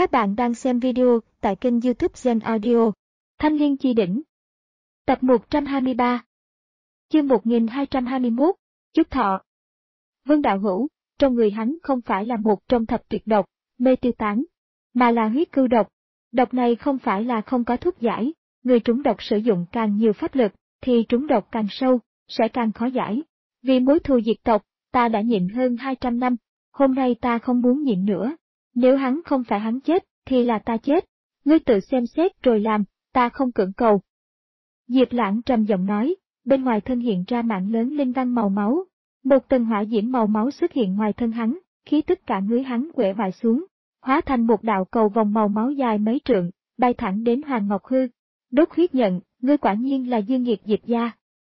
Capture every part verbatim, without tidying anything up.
Các bạn đang xem video tại kênh YouTube Gen Audio. Thanh Liên Chi Đỉnh. Tập một trăm hai mươi ba. Chương một nghìn hai trăm hai mươi mốt. Chúc thọ. Vương Đạo Hữu, trong người hắn không phải là một trong thập tuyệt độc, mê tiêu tán, mà là huyết cưu độc. Độc này không phải là không có thuốc giải, người trúng độc sử dụng càng nhiều pháp lực, thì trúng độc càng sâu, sẽ càng khó giải. Vì mối thù diệt tộc, ta đã nhịn hơn hai trăm năm, hôm nay ta không muốn nhịn nữa. Nếu hắn không phải hắn chết, thì là ta chết. Ngươi tự xem xét rồi làm, ta không cưỡng cầu. Diệp Lãng trầm giọng nói, bên ngoài thân hiện ra mạng lớn linh văn màu máu. Một tầng hỏa diễm màu máu xuất hiện ngoài thân hắn, khí tức cả người hắn quể vải xuống, hóa thành một đạo cầu vòng màu máu dài mấy trượng, bay thẳng đến Hoàng Ngọc Hư. Đốt huyết nhận, ngươi quả nhiên là dương nghiệt Diệp gia.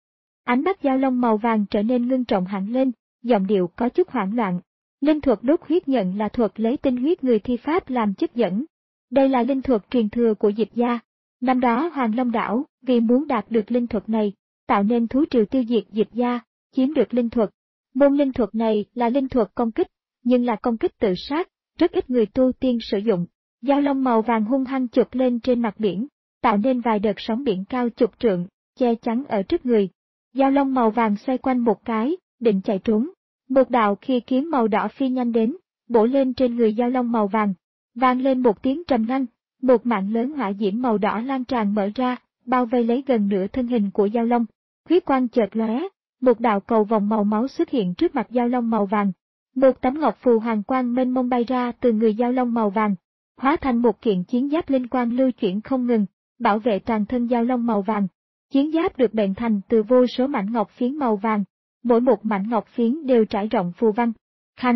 Ánh mắt Giao Long màu vàng trở nên ngưng trọng hẳn lên, giọng điệu có chút hoảng loạn. Linh thuật đốt huyết nhận là thuật lấy tinh huyết người thi pháp làm chất dẫn. Đây là linh thuật truyền thừa của Diệp gia. Năm đó Hoàng Long đảo, vì muốn đạt được linh thuật này, tạo nên thú triều tiêu diệt Diệp gia, chiếm được linh thuật. Môn linh thuật này là linh thuật công kích, nhưng là công kích tự sát, rất ít người tu tiên sử dụng. Giao Long màu vàng hung hăng chụp lên trên mặt biển, tạo nên vài đợt sóng biển cao chục trượng, che chắn ở trước người. Giao Long màu vàng xoay quanh một cái, định chạy trốn. Một đạo khi kiếm màu đỏ phi nhanh đến, bổ lên trên người Giao Long màu vàng, vang lên một tiếng trầm ngâm, một mạng lớn hỏa diễm màu đỏ lan tràn mở ra, bao vây lấy gần nửa thân hình của Giao Long. Huyết quang chợt lóe, một đạo cầu vòng màu máu xuất hiện trước mặt Giao Long màu vàng. Một tấm ngọc phù hoàng quang mênh mông bay ra từ người Giao Long màu vàng, hóa thành một kiện chiến giáp linh quang lưu chuyển không ngừng, bảo vệ toàn thân Giao Long màu vàng. Chiến giáp được bện thành từ vô số mảnh ngọc phiến màu vàng. Mỗi một mảnh ngọc phiến đều trải rộng phù văn. Khanh.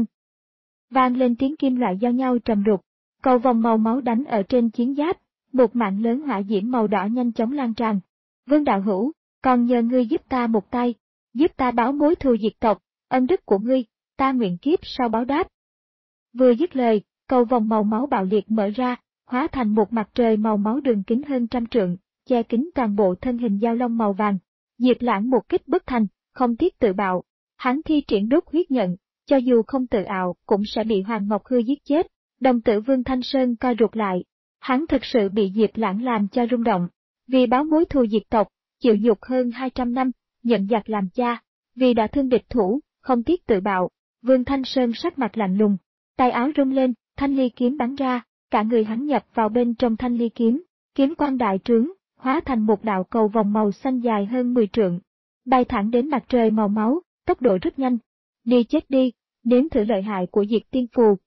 Vang lên tiếng kim loại giao nhau trầm đục. Cầu vòng màu máu đánh ở trên chiến giáp, một mạng lớn hỏa diễm màu đỏ nhanh chóng lan tràn. Vương Đạo Hữu, còn nhờ ngươi giúp ta một tay, giúp ta báo mối thù diệt tộc, ân đức của ngươi, ta nguyện kiếp sau báo đáp. Vừa dứt lời, cầu vòng màu máu bạo liệt mở ra, hóa thành một mặt trời màu máu đường kính hơn trăm trượng, che kín toàn bộ thân hình Giao Long màu vàng. Diệp Lãng một kích bất thành, không tiếc tự bạo, hắn thi triển đốt huyết nhận, cho dù không tự ạo cũng sẽ bị Hoàng Ngọc Hư giết chết. Đồng tử Vương Thanh Sơn co rụt lại, hắn thực sự bị Diệp Lãng làm cho rung động. Vì báo mối thù diệt tộc, chịu nhục hơn hai trăm năm, nhận giặc làm cha, vì đã thương địch thủ, không tiếc tự bạo. Vương Thanh Sơn sắc mặt lạnh lùng, tay áo rung lên, thanh ly kiếm bắn ra, cả người hắn nhập vào bên trong thanh ly kiếm, kiếm quang đại trướng, hóa thành một đạo cầu vòng màu xanh dài hơn mười trượng. Bay thẳng đến mặt trời màu máu, tốc độ rất nhanh. Đi chết đi, nếm thử lợi hại của Diệt Tiên Phù.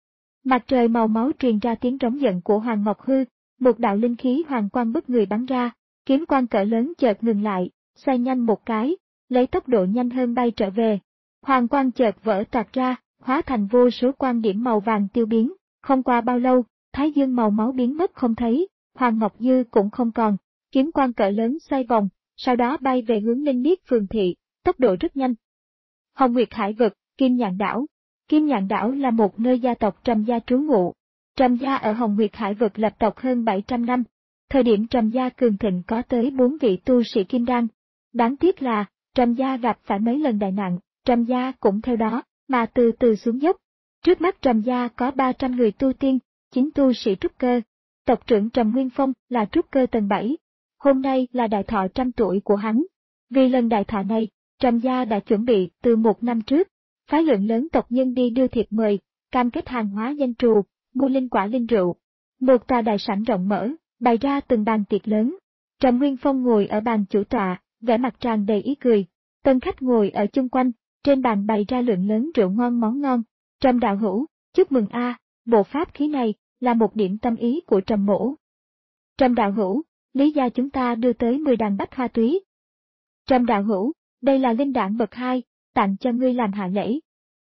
Mặt trời màu máu truyền ra tiếng trống giận của Hoàng Ngọc Hư, một đạo linh khí hoàng quang bức người bắn ra, kiếm quang cỡ lớn chợt ngừng lại, xoay nhanh một cái, lấy tốc độ nhanh hơn bay trở về. Hoàng quang chợt vỡ toạc ra, hóa thành vô số quang điểm màu vàng tiêu biến, không qua bao lâu, thái dương màu máu biến mất không thấy, Hoàng Ngọc Dư cũng không còn, kiếm quang cỡ lớn xoay vòng. Sau đó bay về hướng Ninh Niết Phường Thị, tốc độ rất nhanh. Hồng Nguyệt Hải Vực, Kim Nhạn Đảo. Kim Nhạn Đảo là một nơi gia tộc Trầm gia trú ngụ. Trầm gia ở Hồng Nguyệt Hải Vực lập tộc hơn bảy trăm năm. Thời điểm Trầm gia cường thịnh có tới bốn vị tu sĩ kim đan. Đáng tiếc là, Trầm gia gặp phải mấy lần đại nạn, Trầm gia cũng theo đó, mà từ từ xuống dốc. Trước mắt Trầm gia có ba trăm người tu tiên, chín tu sĩ trúc cơ. Tộc trưởng Trầm Nguyên Phong là trúc cơ tầng bảy. Hôm nay là đại thọ trăm tuổi của hắn. Vì lần đại thọ này, Trầm gia đã chuẩn bị từ một năm trước, phái lượng lớn tộc nhân đi đưa thiệp mời, cam kết hàng hóa danh trù, mua linh quả linh rượu. Một tòa đại sảnh rộng mở, bày ra từng bàn tiệc lớn. Trầm Nguyên Phong ngồi ở bàn chủ tọa, vẻ mặt tràn đầy ý cười. Tân khách ngồi ở chung quanh, trên bàn bày ra lượng lớn rượu ngon món ngon. Trầm đạo hữu, chúc mừng a, bộ pháp khí này là một điểm tâm ý của Trầm mỗ. Trầm đạo hữu, Lý gia chúng ta đưa tới mười đàn bách hoa túy. Trầm đạo hữu, đây là linh đản bậc hai, tặng cho ngươi làm hạ lễ.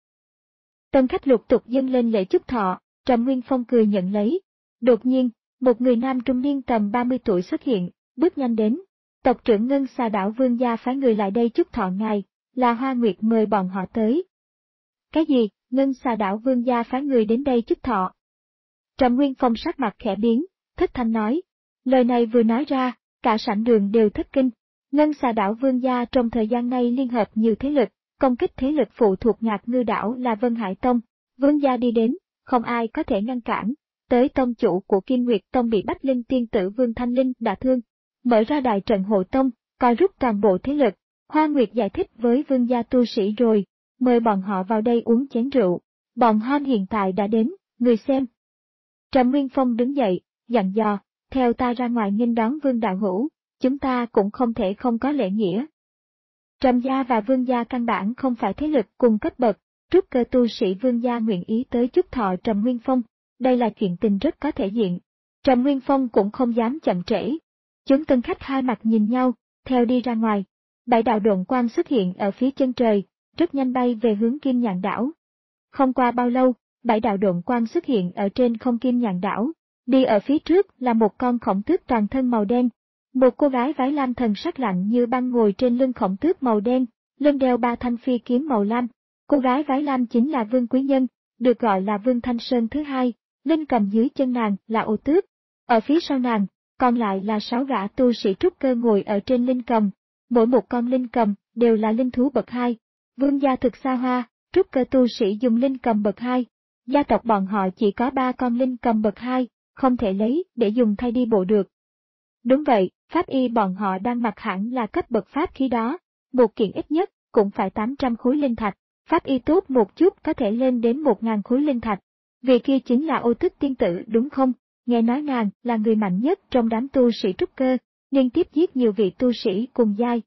Tân khách lục tục dâng lên lễ chúc thọ, Trầm Nguyên Phong cười nhận lấy. Đột nhiên, một người nam trung niên tầm ba mươi tuổi xuất hiện, bước nhanh đến. Tộc trưởng Ngân Xà đảo Vương gia phái người lại đây chúc thọ ngài, là Hoa Nguyệt mời bọn họ tới. Cái gì, Ngân Xà đảo Vương gia phái người đến đây chúc thọ? Trầm Nguyên Phong sắc mặt khẽ biến, thất thanh nói. Lời này vừa nói ra, cả sảnh đường đều thất kinh. Ngân Xà đảo Vương gia trong thời gian này liên hợp nhiều thế lực, công kích thế lực phụ thuộc Ngạc Ngư đảo là Vân Hải Tông. Vương gia đi đến, không ai có thể ngăn cản. tới tông chủ của Kim Nguyệt Tông bị Bách Linh tiên tử Vương Thanh Linh đả thương, mở ra đại trận hộ tông, coi rút toàn bộ thế lực. Hoa Nguyệt giải thích với vương gia tu sĩ rồi, mời bọn họ vào đây uống chén rượu. Bọn hon hiện tại đã đến, người xem. Trầm Nguyên Phong đứng dậy, dặn dò, theo ta ra ngoài nghênh đón Vương đạo hữu, chúng ta cũng không thể không có lễ nghĩa. Trầm gia và Vương gia căn bản không phải thế lực cùng cấp bậc, trúc cơ tu sĩ Vương gia nguyện ý tới chúc thọ Trầm Nguyên Phong, đây là chuyện tình rất có thể diện. Trầm Nguyên Phong cũng không dám chậm trễ. Chúng tân khách hai mặt nhìn nhau, theo đi ra ngoài. Bảy đạo độn quang xuất hiện ở phía chân trời, rất nhanh bay về hướng Kim Nhạn đảo. Không qua bao lâu, bảy đạo độn quang xuất hiện ở trên không Kim Nhạn đảo, đi ở phía trước là một con khổng tước toàn thân màu đen. Một cô gái váy lam thần sắc lạnh như băng ngồi trên lưng khổng tước màu đen, lưng đeo ba thanh phi kiếm màu lam. Cô gái váy lam chính là Vương Quý Nhân, được gọi là Vương Thanh Sơn thứ hai, linh cầm dưới chân nàng là ô tước. Ở phía sau nàng, còn lại là sáu gã tu sĩ trúc cơ ngồi ở trên linh cầm. Mỗi một con linh cầm đều là linh thú bậc hai. Vương gia thực xa hoa, trúc cơ tu sĩ dùng linh cầm bậc hai. Gia tộc bọn họ chỉ có ba con linh cầm bậc hai, không thể lấy để dùng thay đi bộ được. Đúng vậy, pháp y bọn họ đang mặc hẳn là cấp bậc pháp khí đó, một kiện ít nhất cũng phải tám trăm khối linh thạch, pháp y tốt một chút có thể lên đến một nghìn khối linh thạch. Vì kia chính là Ô Tước tiên tử đúng không? Nghe nói nàng là người mạnh nhất trong đám tu sĩ trúc cơ, liên tiếp giết nhiều vị tu sĩ cùng giai.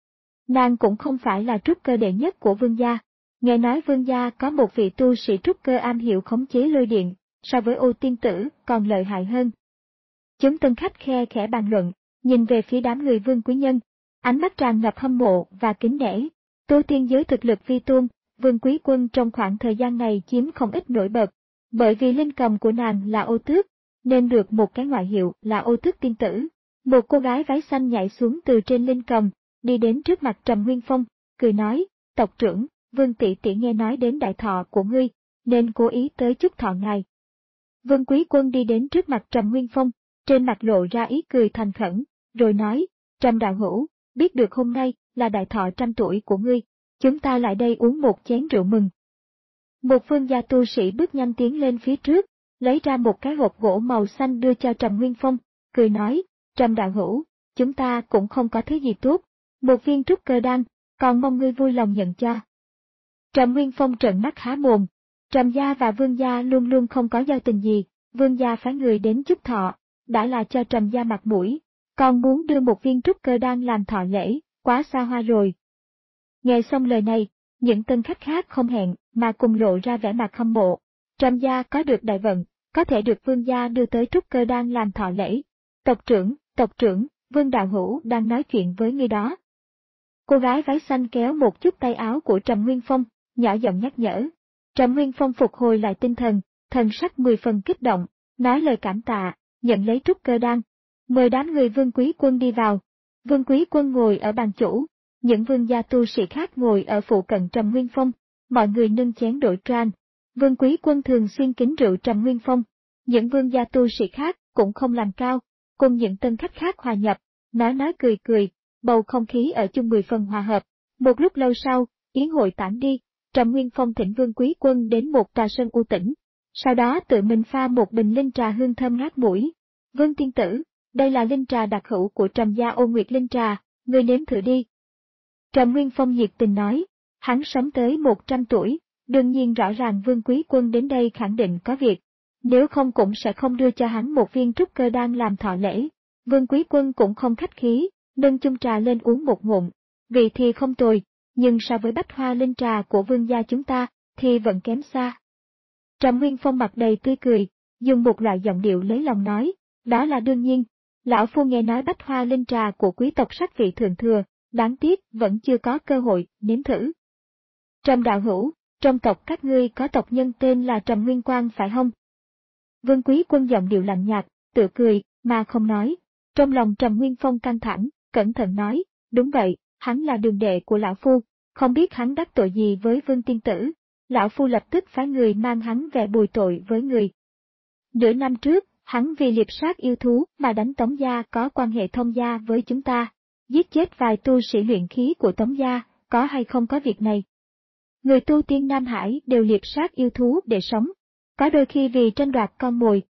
Nàng cũng không phải là trúc cơ đệ nhất của Vương gia. Nghe nói Vương gia có một vị tu sĩ trúc cơ am hiểu khống chế lôi điện, so với Ô tiên tử còn lợi hại hơn. Chúng tân khách khe khẽ bàn luận, nhìn về phía đám người Vương Quý Nhân, ánh mắt tràn ngập hâm mộ và kính nể. Tu tiên giới thực lực vi tôn, Vương Quý Quân trong khoảng thời gian này chiếm không ít nổi bật, bởi vì linh cầm của nàng là Ô Tước, nên được một cái ngoại hiệu là Ô Tước tiên tử. Một cô gái váy xanh nhảy xuống từ trên linh cầm, đi đến trước mặt Trầm Nguyên Phong, cười nói, tộc trưởng, Vương tỷ tỷ nghe nói đến đại thọ của ngươi, nên cố ý tới chúc thọ ngài. Vương Quý Quân đi đến trước mặt Trầm Nguyên Phong, trên mặt lộ ra ý cười thành khẩn, rồi nói, Trầm đạo hữu, biết được hôm nay là đại thọ trăm tuổi của ngươi, chúng ta lại đây uống một chén rượu mừng. Một vương gia tu sĩ bước nhanh tiến lên phía trước, lấy ra một cái hộp gỗ màu xanh đưa cho Trầm Nguyên Phong, cười nói, Trầm đạo hữu, chúng ta cũng không có thứ gì tốt, một viên trúc cơ đan, còn mong ngươi vui lòng nhận cho. Trầm Nguyên Phong trợn mắt há mồm, Trầm gia và Vương gia luôn luôn không có giao tình gì, Vương gia phái người đến chúc thọ, đã là cho Trầm gia mặt mũi, còn muốn đưa một viên trúc cơ đan làm thọ lễ, quá xa hoa rồi. Nghe xong lời này, những tân khách khác không hẹn mà cùng lộ ra vẻ mặt hâm mộ. Trầm gia có được đại vận, có thể được Vương gia đưa tới trúc cơ đan làm thọ lễ. Tộc trưởng, tộc trưởng, Vương đạo hữu đang nói chuyện với người đó. Cô gái váy xanh kéo một chút tay áo của Trầm Nguyên Phong, nhỏ giọng nhắc nhở. Trầm Nguyên Phong phục hồi lại tinh thần, thần sắc mười phần kích động, nói lời cảm tạ, nhận lấy trúc cơ đan. Mời đám người Vương Quý Quân đi vào. Vương Quý Quân ngồi ở bàn chủ, những vương gia tu sĩ khác ngồi ở phụ cận Trầm Nguyên Phong, mọi người nâng chén đổi tran. Vương Quý Quân thường xuyên kính rượu Trầm Nguyên Phong. Những vương gia tu sĩ khác cũng không làm cao, cùng những tân khách khác hòa nhập, nói nói cười cười, bầu không khí ở chung mười phần hòa hợp. Một lúc lâu sau, yến hội tản đi, Trầm Nguyên Phong thỉnh Vương Quý Quân đến một trà sơn u tĩnh, sau đó tự mình pha một bình linh trà hương thơm ngát mũi. Vương tiên tử, đây là linh trà đặc hữu của Trầm gia Ô Nguyệt linh trà, ngươi nếm thử đi. Trầm Nguyên Phong nhiệt tình nói, hắn sống tới một trăm tuổi, đương nhiên rõ ràng Vương Quý Quân đến đây khẳng định có việc, nếu không cũng sẽ không đưa cho hắn một viên trúc cơ đan làm thọ lễ. Vương Quý Quân cũng không khách khí, nâng chung trà lên uống một ngụm, vị thì không tồi, nhưng so với bách hoa linh trà của vương gia chúng ta, thì vẫn kém xa. Trầm Nguyên Phong mặt đầy tươi cười, dùng một loại giọng điệu lấy lòng nói, đó là đương nhiên, lão phu nghe nói bách hoa linh trà của quý tộc sắc vị thượng thừa, đáng tiếc vẫn chưa có cơ hội nếm thử. Trầm đạo hữu, trong tộc các ngươi có tộc nhân tên là Trầm Nguyên Quang phải không? Vương Quý Quân giọng điệu lạnh nhạt, tự cười, mà không nói. Trong lòng Trầm Nguyên Phong căng thẳng, cẩn thận nói, đúng vậy, hắn là đường đệ của lão phu, không biết hắn đắc tội gì với Vương tiên tử. Lão phu lập tức phái người mang hắn về bồi tội với người. Nửa năm trước, hắn vì liệp sát yêu thú mà đánh Tống gia có quan hệ thông gia với chúng ta, giết chết vài tu sĩ luyện khí của Tống gia, có hay không có việc này? Người tu tiên Nam Hải đều liệp sát yêu thú để sống, có đôi khi vì tranh đoạt con mồi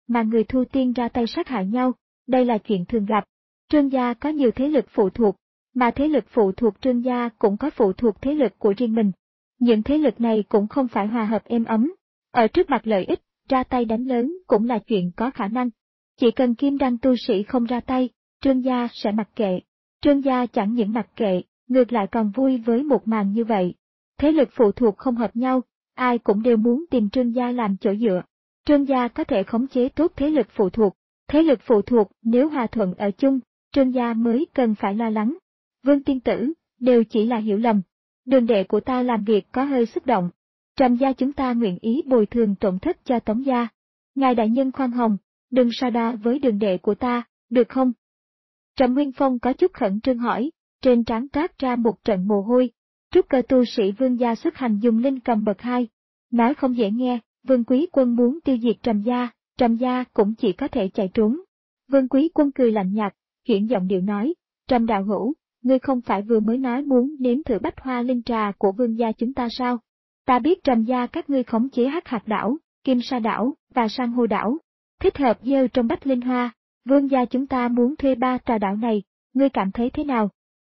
mà người thu tiên ra tay sát hại nhau, đây là chuyện thường gặp. Trương gia có nhiều thế lực phụ thuộc, mà thế lực phụ thuộc Trương gia cũng có phụ thuộc thế lực của riêng mình. Những thế lực này cũng không phải hòa hợp êm ấm. Ở trước mặt lợi ích, ra tay đánh lớn cũng là chuyện có khả năng. Chỉ cần kim đan tu sĩ không ra tay, Trương gia sẽ mặc kệ. Trương gia chẳng những mặc kệ, ngược lại còn vui với một màn như vậy. Thế lực phụ thuộc không hợp nhau, ai cũng đều muốn tìm Trương gia làm chỗ dựa. Trương gia có thể khống chế tốt thế lực phụ thuộc. Thế lực phụ thuộc nếu hòa thuận ở chung, Trương gia mới cần phải lo lắng. Vương tiên tử, đều chỉ là hiểu lầm. Đường đệ của ta làm việc có hơi xúc động. Trầm gia chúng ta nguyện ý bồi thường tổn thất cho Tống gia. Ngài đại nhân khoan hồng, đừng so đo với đường đệ của ta, được không? Trầm Nguyên Phong có chút khẩn trương hỏi, trên trán toát ra một trận mồ hôi. Trúc cơ tu sĩ Vương gia xuất hành dùng linh cầm bậc hai. Nói không dễ nghe, Vương Quý Quân muốn tiêu diệt Trầm gia, Trầm gia cũng chỉ có thể chạy trốn. Vương Quý Quân cười lạnh nhạt, chuyển giọng điệu nói, Trầm đạo hữu, ngươi không phải vừa mới nói muốn nếm thử bách hoa linh trà của Vương gia chúng ta sao? Ta biết Trầm gia các ngươi khống chế hắc hạt đảo, kim sa đảo và san hô đảo, thích hợp gieo trong bách linh hoa. Vương gia chúng ta muốn thuê ba tòa đảo này, ngươi cảm thấy thế nào?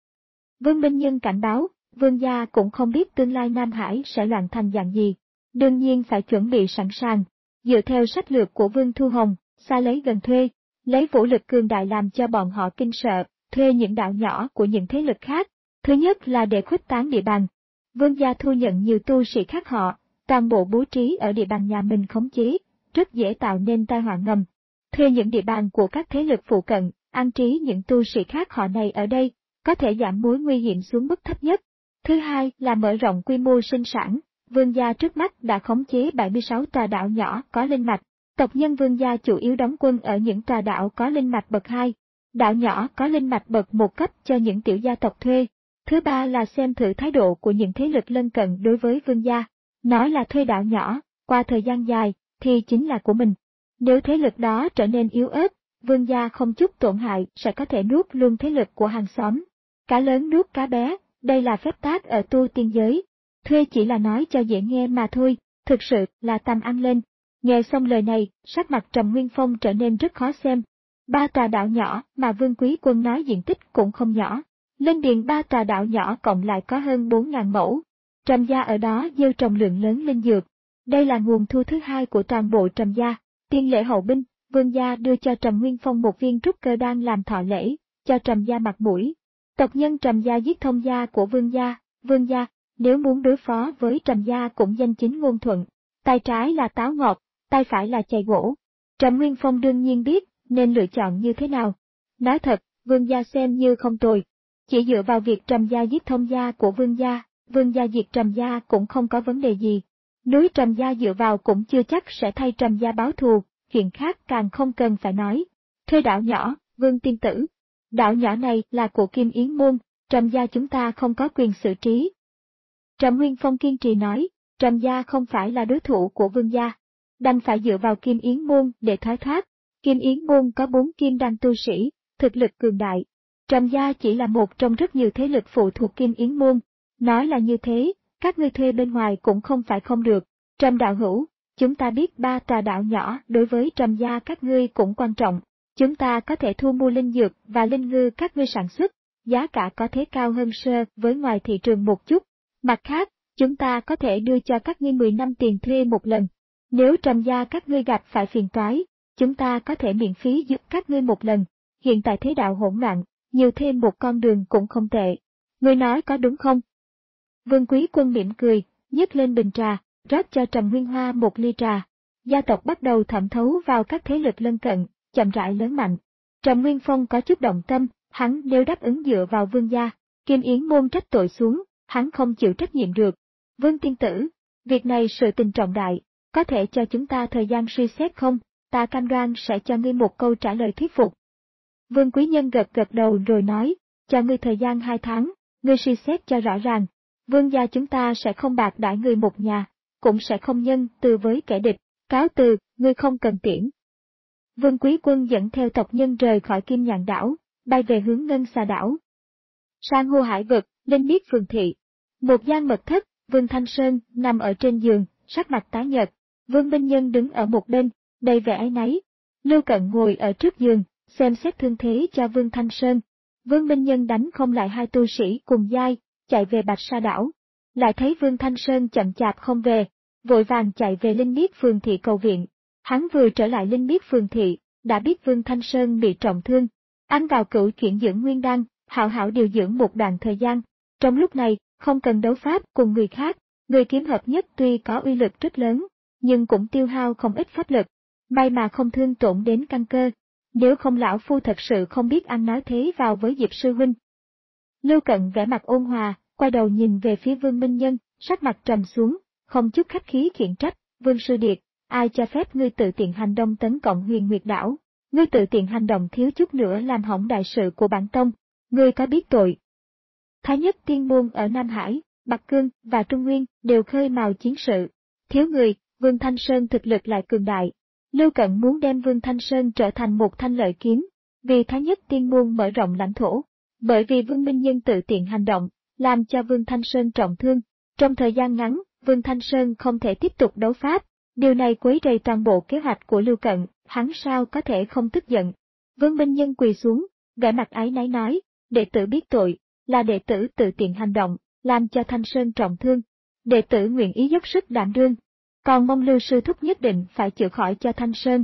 Vương Minh Nhân cảnh báo, Vương gia cũng không biết tương lai Nam Hải sẽ loạn thành dạng gì, đương nhiên phải chuẩn bị sẵn sàng. Dựa theo sách lược của Vương Thu Hồng, xa lấy gần thuê, lấy vũ lực cường đại làm cho bọn họ kinh sợ, thuê những đảo nhỏ của những thế lực khác. Thứ nhất là để khuếch tán địa bàn. Vương gia thu nhận nhiều tu sĩ khác họ, toàn bộ bố trí ở địa bàn nhà mình khống chế, rất dễ tạo nên tai họa ngầm. Thuê những địa bàn của các thế lực phụ cận, an trí những tu sĩ khác họ này ở đây, có thể giảm mối nguy hiểm xuống mức thấp nhất. Thứ hai là mở rộng quy mô sinh sản. Vương gia trước mắt đã khống chế bảy mươi sáu tòa đảo nhỏ có linh mạch. Tộc nhân Vương gia chủ yếu đóng quân ở những tòa đảo có linh mạch bậc hai, đảo nhỏ có linh mạch bậc một cấp cho những tiểu gia tộc thuê. Thứ ba là xem thử thái độ của những thế lực lân cận đối với Vương gia. Nói là thuê đảo nhỏ, qua thời gian dài, thì chính là của mình. Nếu thế lực đó trở nên yếu ớt, Vương gia không chút tổn hại sẽ có thể nuốt luôn thế lực của hàng xóm. Cá lớn nuốt cá bé, đây là phép tắc ở tu tiên giới. Thuê chỉ là nói cho dễ nghe mà thôi, thực sự là tam ăn lên. Nghe xong lời này, sắc mặt Trầm Nguyên Phong trở nên rất khó xem. Ba tòa đảo nhỏ mà Vương Quý Quân nói diện tích cũng không nhỏ. Lên điền ba tòa đảo nhỏ cộng lại có hơn bốn nghìn mẫu. Trầm gia ở đó gieo trồng lượng lớn linh dược. Đây là nguồn thu thứ hai của toàn bộ Trầm gia. Tiên lễ hậu binh, Vương gia đưa cho Trầm Nguyên Phong một viên trúc cơ đan làm thọ lễ, cho Trầm gia mặt mũi. Tộc nhân Trầm gia giết thông gia của Vương gia, Vương gia, nếu muốn đối phó với Trầm gia cũng danh chính ngôn thuận. Tay trái là táo ngọt, tay phải là chày gỗ. Trầm Nguyên Phong đương nhiên biết nên lựa chọn như thế nào. Nói thật, Vương gia xem như không tồi. Chỉ dựa vào việc Trầm gia giết thông gia của Vương gia, Vương gia diệt Trầm gia cũng không có vấn đề gì. Núi Trầm gia dựa vào cũng chưa chắc sẽ thay Trầm gia báo thù, chuyện khác càng không cần phải nói. Thuê đảo nhỏ, Vương tiên tử. Đảo nhỏ này là của Kim Yến Môn, Trầm gia chúng ta không có quyền xử trí. Trầm Nguyên Phong kiên trì nói, Trầm gia không phải là đối thủ của Vương gia, đành phải dựa vào Kim Yến Môn để thoái thoát. Kim Yến Môn có bốn kim đan tu sĩ, thực lực cường đại. Trầm gia chỉ là một trong rất nhiều thế lực phụ thuộc Kim Yến Môn. Nói là như thế, các ngươi thuê bên ngoài cũng không phải không được. Trầm đạo hữu, chúng ta biết ba tòa đảo nhỏ đối với Trầm gia các ngươi cũng quan trọng. Chúng ta có thể thu mua linh dược và linh ngư các ngươi sản xuất, giá cả có thể cao hơn sơ với ngoài thị trường một chút. Mặt khác, chúng ta có thể đưa cho các ngươi mười năm tiền thuê một lần. Nếu Trầm gia các ngươi gặp phải phiền toái, chúng ta có thể miễn phí giúp các ngươi một lần. Hiện tại thế đạo hỗn loạn, nhiều thêm một con đường cũng không tệ. Ngươi nói có đúng không? Vương Quý Quân mỉm cười, nhấc lên bình trà, rót cho Trầm Nguyên Hoa một ly trà. Gia tộc bắt đầu thẩm thấu vào các thế lực lân cận, chậm rãi lớn mạnh. Trầm Nguyên Phong có chút động tâm, hắn nếu đáp ứng dựa vào Vương gia, Kim Yến Môn trách tội xuống, hắn không chịu trách nhiệm được. Vương tiên tử, việc này sự tình trọng đại, có thể cho chúng ta thời gian suy xét không? Ta cam đoan sẽ cho ngươi một câu trả lời thuyết phục. Vương Quý Nhân gật gật đầu rồi nói, cho ngươi thời gian hai tháng, ngươi suy xét cho rõ ràng. Vương gia chúng ta sẽ không bạc đãi người một nhà, cũng sẽ không nhân từ với kẻ địch, cáo từ, ngươi không cần tiễn. Vương Quý Quân dẫn theo tộc nhân rời khỏi Kim Nhạn đảo, bay về hướng Ngân Xà đảo. Sang hô hải vực, Linh biết phường thị. Một gian mật thất, Vương Thanh Sơn nằm ở trên giường, sắc mặt tái nhợt. Vương Minh Nhân đứng ở một bên, đầy vẻ áy náy. Lưu Cận ngồi ở trước giường, xem xét thương thế cho Vương Thanh Sơn. Vương Minh Nhân đánh không lại hai tu sĩ cùng giai, chạy về Bạch Sa đảo. Lại thấy Vương Thanh Sơn chậm chạp không về, vội vàng chạy về Linh Miết Phường thị cầu viện. Hắn vừa trở lại Linh Miết Phường thị, đã biết Vương Thanh Sơn bị trọng thương. Ăn vào cửu chuyển dưỡng nguyên đan, hảo hảo điều dưỡng một đoạn thời gian. Trong lúc này, không cần đấu pháp cùng người khác, người kiếm hợp nhất tuy có uy lực rất lớn, nhưng cũng tiêu hao không ít pháp lực. May mà không thương tổn đến căn cơ. Nếu không lão phu thật sự không biết ăn nói thế vào với Diệp sư huynh. Lưu Cận vẻ mặt ôn hòa, quay đầu nhìn về phía Vương Minh Nhân, sắc mặt trầm xuống, không chút khách khí khiển trách, Vương sư điệt, ai cho phép ngươi tự tiện hành động tấn công Huyền Nguyệt đảo? Ngươi tự tiện hành động thiếu chút nữa làm hỏng đại sự của bản tông, ngươi có biết tội? Thái nhất tiên môn ở Nam Hải, Bắc Cương và Trung Nguyên đều khơi mào chiến sự. Thiếu người, Vương Thanh Sơn thực lực lại cường đại. Lưu Cận muốn đem Vương Thanh Sơn trở thành một thanh lợi kiếm, vì Thái nhất tiên môn mở rộng lãnh thổ. Bởi vì Vương Minh Nhân tự tiện hành động, làm cho Vương Thanh Sơn trọng thương. Trong thời gian ngắn, Vương Thanh Sơn không thể tiếp tục đấu pháp. Điều này quấy rầy toàn bộ kế hoạch của Lưu Cận, hắn sao có thể không tức giận. Vương Minh Nhân quỳ xuống, vẻ mặt áy náy nói, đệ tử biết tội, là đệ tử tự tiện hành động, làm cho Thanh Sơn trọng thương. Đệ tử nguyện ý dốc sức đảm đương, còn mong Lưu sư thúc nhất định phải chữa khỏi cho Thanh Sơn.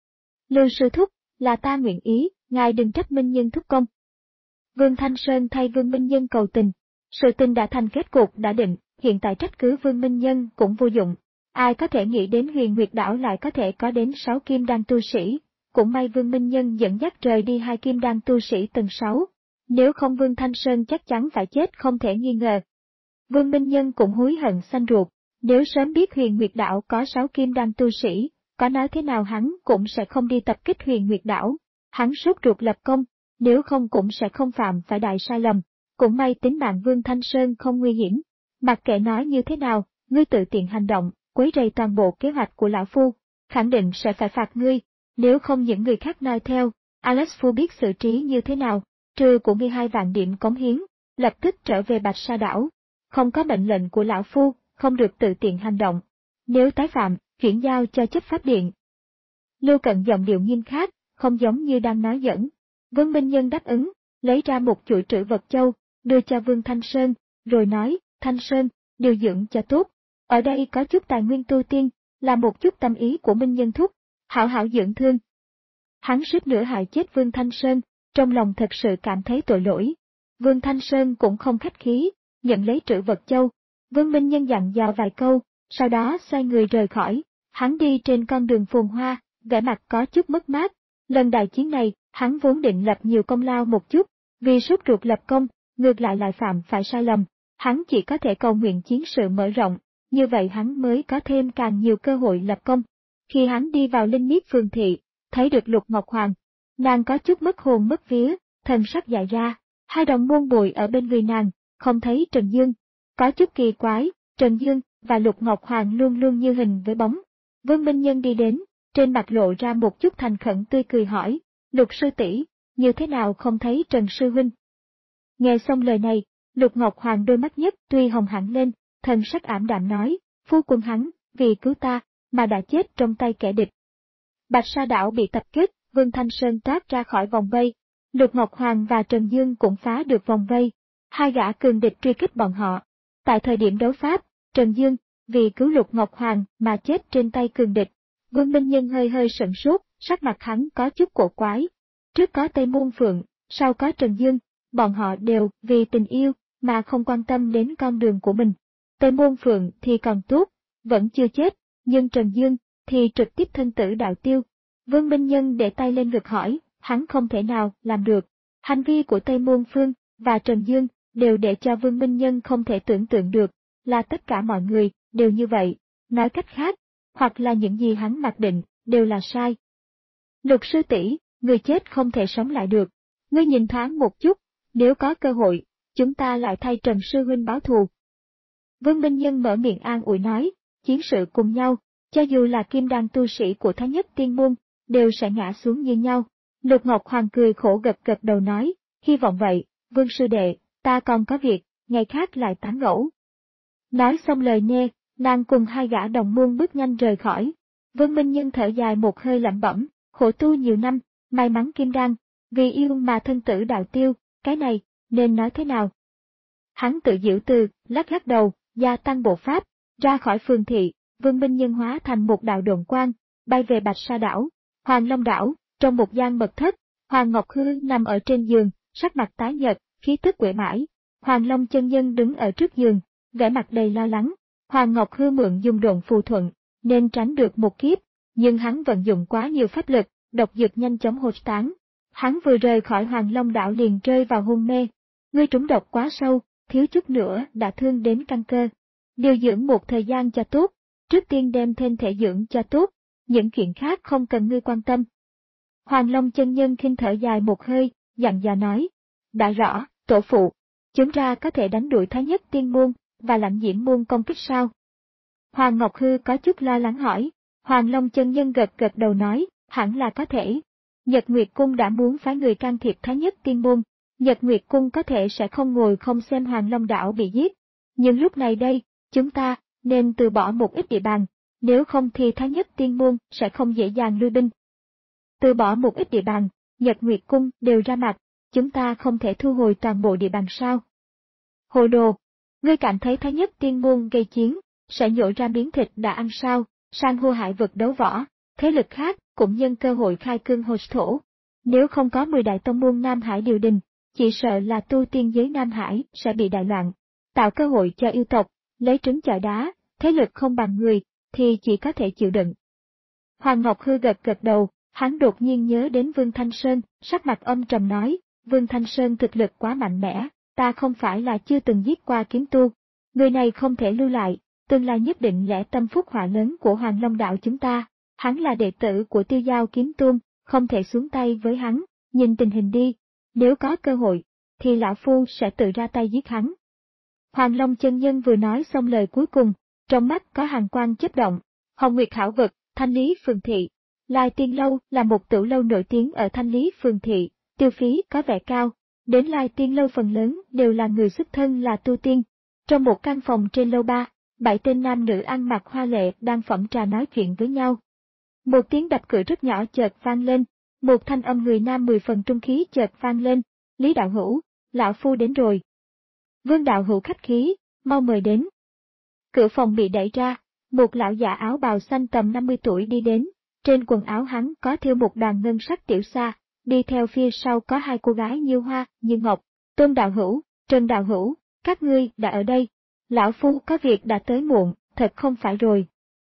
Lưu sư thúc, là ta nguyện ý, ngài đừng trách Minh Nhân thúc công. Vương Thanh Sơn thay Vương Minh Nhân cầu tình, sự tình đã thành kết cục đã định, hiện tại trách cứ Vương Minh Nhân cũng vô dụng. Ai có thể nghĩ đến Huyền Nguyệt đảo lại có thể có đến sáu kim đan tu sĩ, cũng may Vương Minh Nhân dẫn dắt rời đi hai kim đan tu sĩ tầng sáu, nếu không Vương Thanh Sơn chắc chắn phải chết không thể nghi ngờ. Vương Minh Nhân cũng hối hận xanh ruột, nếu sớm biết Huyền Nguyệt đảo có sáu kim đan tu sĩ, có nói thế nào hắn cũng sẽ không đi tập kích Huyền Nguyệt đảo, hắn sốt ruột lập công, nếu không cũng sẽ không phạm phải đại sai lầm, cũng may tính mạng Vương Thanh Sơn không nguy hiểm. Mặc kệ nói như thế nào, ngươi tự tiện hành động, quấy rầy toàn bộ kế hoạch của lão phu, khẳng định sẽ phải phạt ngươi, nếu không những người khác nói theo, Alex Phu biết xử trí như thế nào, trừ của ngươi hai vạn điểm cống hiến, lập tức trở về Bạch Sa đảo, không có mệnh lệnh của lão phu, không được tự tiện hành động, nếu tái phạm, chuyển giao cho chấp pháp điện. Lưu Cận giọng điệu nghiêm khắc, không giống như đang nói giỡn. Vương Minh Nhân đáp ứng, lấy ra một chuỗi trữ vật châu, đưa cho Vương Thanh Sơn, rồi nói, Thanh Sơn, điều dưỡng cho tốt. Ở đây có chút tài nguyên tu tiên, là một chút tâm ý của Minh Nhân thúc, hảo hảo dưỡng thương. Hắn suýt nữa hại chết Vương Thanh Sơn, trong lòng thật sự cảm thấy tội lỗi. Vương Thanh Sơn cũng không khách khí, nhận lấy trữ vật châu. Vương Minh Nhân dặn dò vài câu, sau đó xoay người rời khỏi. Hắn đi trên con đường phồn hoa, vẻ mặt có chút mất mát. Lần đại chiến này, hắn vốn định lập nhiều công lao một chút, vì sốt ruột lập công, ngược lại lại phạm phải sai lầm. Hắn chỉ có thể cầu nguyện chiến sự mở rộng, như vậy hắn mới có thêm càng nhiều cơ hội lập công. Khi hắn đi vào Linh Miết Phường thị, thấy được Lục Ngọc Hoàng, nàng có chút mất hồn mất vía, thần sắc dại ra, hai đồng môn bùi ở bên người nàng, không thấy Trần Dương. Có chút kỳ quái, Trần Dương và Lục Ngọc Hoàng luôn luôn như hình với bóng. Vương Minh Nhân đi đến, trên mặt lộ ra một chút thành khẩn tươi cười hỏi, Lục sư tỷ, như thế nào không thấy Trần sư huynh? Nghe xong lời này, Lục Ngọc Hoàng đôi mắt nhất tuy hồng hẳn lên, thần sắc ảm đạm nói, phu quân hắn, vì cứu ta, mà đã chết trong tay kẻ địch. Bạch Sa đảo bị tập kích, Vương Thanh Sơn thoát ra khỏi vòng vây, Lục Ngọc Hoàng và Trần Dương cũng phá được vòng vây, hai gã cường địch truy kích bọn họ. Tại thời điểm đấu pháp, Trần Dương, vì cứu Lục Ngọc Hoàng mà chết trên tay cường địch. Vương Minh Nhân hơi hơi sửng sốt, sắc mặt hắn có chút cổ quái. Trước có Tây Môn Phượng, sau có Trần Dương, bọn họ đều vì tình yêu mà không quan tâm đến con đường của mình. Tây Môn Phượng thì còn tốt, vẫn chưa chết, nhưng Trần Dương thì trực tiếp thân tử đạo tiêu. Vương Minh Nhân để tay lên ngực hỏi, hắn không thể nào làm được. Hành vi của Tây Môn Phương và Trần Dương đều để cho Vương Minh Nhân không thể tưởng tượng được, là tất cả mọi người đều như vậy, nói cách khác, hoặc là những gì hắn mặc định đều là sai. Lục sư tỷ, người chết không thể sống lại được, ngươi nhìn thoáng một chút, nếu có cơ hội, chúng ta lại thay Trần sư huynh báo thù. Vương Minh Nhân mở miệng an ủi nói, chiến sự cùng nhau, cho dù là kim đan tu sĩ của Thái Nhất Tiên Môn, đều sẽ ngã xuống như nhau. Lục Ngọc Hoàng cười khổ gật gật đầu nói, hy vọng vậy, Vương sư đệ, ta còn có việc, ngày khác lại tán gẫu. Nói xong lời nê, nàng cùng hai gã đồng môn bước nhanh rời khỏi. Vương Minh Nhân thở dài một hơi lẩm bẩm, khổ tu nhiều năm, may mắn kim đan, vì yêu mà thân tử đạo tiêu, cái này, nên nói thế nào? Hắn tự giễu từ, lắc lắc đầu, gia tăng bộ pháp, ra khỏi phường thị, Vương Minh Nhân hóa thành một đạo độn quang, bay về Bạch Sa đảo, Hoàng Long đảo, trong một gian mật thất, Hoàng Ngọc Hư nằm ở trên giường, sắc mặt tái nhợt, khí tức uể mãi. Hoàng Long chân nhân đứng ở trước giường, vẻ mặt đầy lo lắng. Hoàng Ngọc Hư mượn dùng độn phù thuận, nên tránh được một kiếp, nhưng hắn vận dụng quá nhiều pháp lực, độc dược nhanh chóng hột tán. Hắn vừa rời khỏi Hoàng Long đảo liền rơi vào hôn mê. Ngươi trúng độc quá sâu, thiếu chút nữa đã thương đến căn cơ. Điều dưỡng một thời gian cho tốt, trước tiên đem thêm thể dưỡng cho tốt, những chuyện khác không cần ngươi quan tâm. Hoàng Long chân nhân khinh thở dài một hơi, dặn dò nói, đã rõ, tổ phụ, chúng ta có thể đánh đuổi Thái Nhất Tiên Môn và Lãnh Diễm Môn công kích sao? Hoàng Ngọc Hư có chút lo lắng hỏi. Hoàng Long chân nhân gật gật đầu nói, hẳn là có thể. Nhật Nguyệt Cung đã muốn phái người can thiệp Thái Nhất Tiên Môn, Nhật Nguyệt Cung có thể sẽ không ngồi không xem Hoàng Long đảo bị giết. Nhưng lúc này đây, chúng ta nên từ bỏ một ít địa bàn, nếu không thì Thái Nhất Tiên Môn sẽ không dễ dàng lui binh. Từ bỏ một ít địa bàn, Nhật Nguyệt Cung đều ra mặt, chúng ta không thể thu hồi toàn bộ địa bàn sao? Hồ đồ, ngươi cảm thấy Thái Nhất Tiên Môn gây chiến, sẽ nhổ ra miếng thịt đã ăn sao? Sang hô hải vực đấu võ, thế lực khác cũng nhân cơ hội khai cương hồi thổ. Nếu không có mười đại tông môn Nam Hải điều đình, chỉ sợ là tu tiên giới Nam Hải sẽ bị đại loạn. Tạo cơ hội cho yêu tộc, lấy trứng chọi đá, thế lực không bằng người, thì chỉ có thể chịu đựng. Hoàng Ngọc Hư gật gật đầu, hắn đột nhiên nhớ đến Vương Thanh Sơn, sắc mặt âm trầm nói, Vương Thanh Sơn thực lực quá mạnh mẽ, ta không phải là chưa từng giết qua kiếm tu. Người này không thể lưu lại, tương lai nhất định lẽ tâm phúc họa lớn của Hoàng Long đạo chúng ta. Hắn là đệ tử của Tiêu Giao Kiếm Tôn, không thể xuống tay với hắn, nhìn tình hình đi, nếu có cơ hội, thì lão phu sẽ tự ra tay giết hắn. Hoàng Long chân nhân vừa nói xong lời cuối cùng, trong mắt có hàn quang chớp động. Hồng Nguyệt Hảo Vực, Thanh Lý Phường Thị. Lai Tiên Lâu là một tửu lâu nổi tiếng ở Thanh Lý Phường Thị, tiêu phí có vẻ cao, đến Lai Tiên Lâu phần lớn đều là người xuất thân là tu tiên. Trong một căn phòng trên lâu ba, bảy tên nam nữ ăn mặc hoa lệ đang phẩm trà nói chuyện với nhau. Một tiếng đập cửa rất nhỏ chợt vang lên, một thanh âm người nam mười phần trung khí chợt vang lên, Lý đạo hữu, lão phu đến rồi. Vương đạo hữu khách khí, mau mời đến. Cửa phòng bị đẩy ra, một lão già áo bào xanh tầm năm mươi tuổi đi đến, trên quần áo hắn có thêu một đoàn ngân sắc tiểu sa, đi theo phía sau có hai cô gái như hoa, như ngọc. Tôn đạo hữu, Trần đạo hữu, các ngươi đã ở đây. Lão phu có việc đã tới muộn, thật không phải rồi.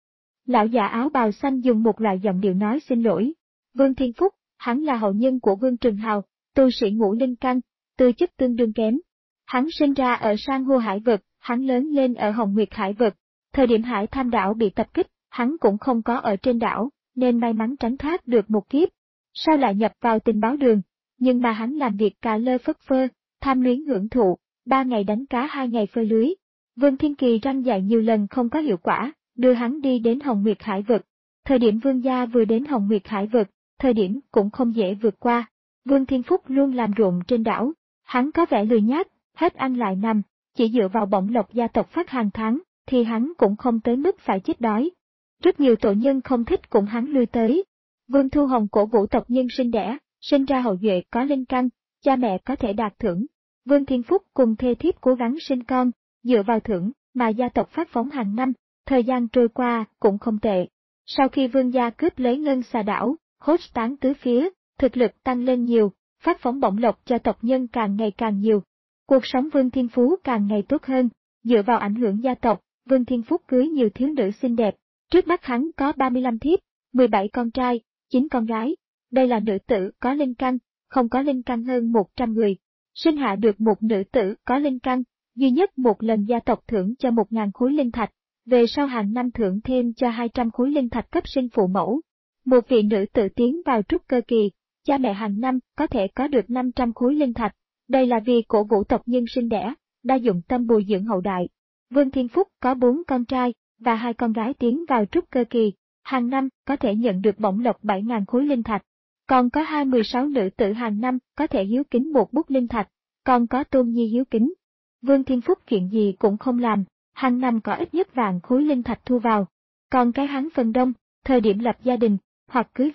Lão già áo bào xanh dùng một loại giọng điệu nói xin lỗi. Vương Thiên Phúc, hắn là hậu nhân của Vương Trừng Hào, tu sĩ ngũ linh căn, tư chất tương đương kém. Hắn sinh ra ở Sang Hô Hải Vực, hắn lớn lên ở Hồng Nguyệt Hải Vực. Thời điểm Hải Tham đảo bị tập kích, hắn cũng không có ở trên đảo, nên may mắn tránh thoát được một kiếp. Sao lại nhập vào tình báo đường? Nhưng mà hắn làm việc cà lơ phất phơ, tham luyến hưởng thụ, ba ngày đánh cá hai ngày phơi lưới. Vương Thiên Kỳ răng dạy nhiều lần không có hiệu quả, đưa hắn đi đến Hồng Nguyệt Hải Vực. Thời điểm Vương gia vừa đến Hồng Nguyệt Hải Vực, thời điểm cũng không dễ vượt qua. Vương Thiên Phúc luôn làm ruộng trên đảo, hắn có vẻ lười nhác, hết ăn lại nằm, chỉ dựa vào bổng lộc gia tộc phát hàng tháng, thì hắn cũng không tới mức phải chết đói. Rất nhiều tội nhân không thích cùng hắn lui tới. Vương Thu Hồng cổ vũ tộc nhân sinh đẻ, sinh ra hậu duệ có linh căn, cha mẹ có thể đạt thưởng. Vương Thiên Phúc cùng thê thiếp cố gắng sinh con, dựa vào thưởng mà gia tộc phát phóng hàng năm, thời gian trôi qua cũng không tệ. Sau khi Vương gia cướp lấy Ngân Xà đảo, hốt tán tứ phía, thực lực tăng lên nhiều, phát phóng bổng lộc cho tộc nhân càng ngày càng nhiều. Cuộc sống Vương Thiên Phú càng ngày tốt hơn, dựa vào ảnh hưởng gia tộc, Vương Thiên Phúc cưới nhiều thiếu nữ xinh đẹp. Trước mắt hắn có ba mươi lăm thiếp, mười bảy con trai, chín con gái. Đây là nữ tử có linh căn, không có linh căn hơn một trăm người. Sinh hạ được một nữ tử có linh căn, duy nhất một lần gia tộc thưởng cho một ngàn khối linh thạch, về sau hàng năm thưởng thêm cho hai trăm khối linh thạch cấp sinh phụ mẫu. Một vị nữ tử tiến vào trúc cơ kỳ, cha mẹ hàng năm có thể có được năm trăm khối linh thạch. Đây là vì cổ vũ tộc nhân sinh đẻ, đa dụng tâm bồi dưỡng hậu đại. Vương Thiên Phúc có bốn con trai và hai con gái tiến vào trúc cơ kỳ, hàng năm có thể nhận được bổng lộc bảy ngàn khối linh thạch. Còn có hai mươi sáu nữ tử hàng năm có thể hiếu kính một bút linh thạch, còn có Tôn Nhi hiếu kính. Vương Thiên Phúc chuyện gì cũng không làm, hàng năm có ít nhất vạn khối linh thạch thu vào. Còn cái hắn phần đông, thời điểm lập gia đình, hoặc cưới vợ,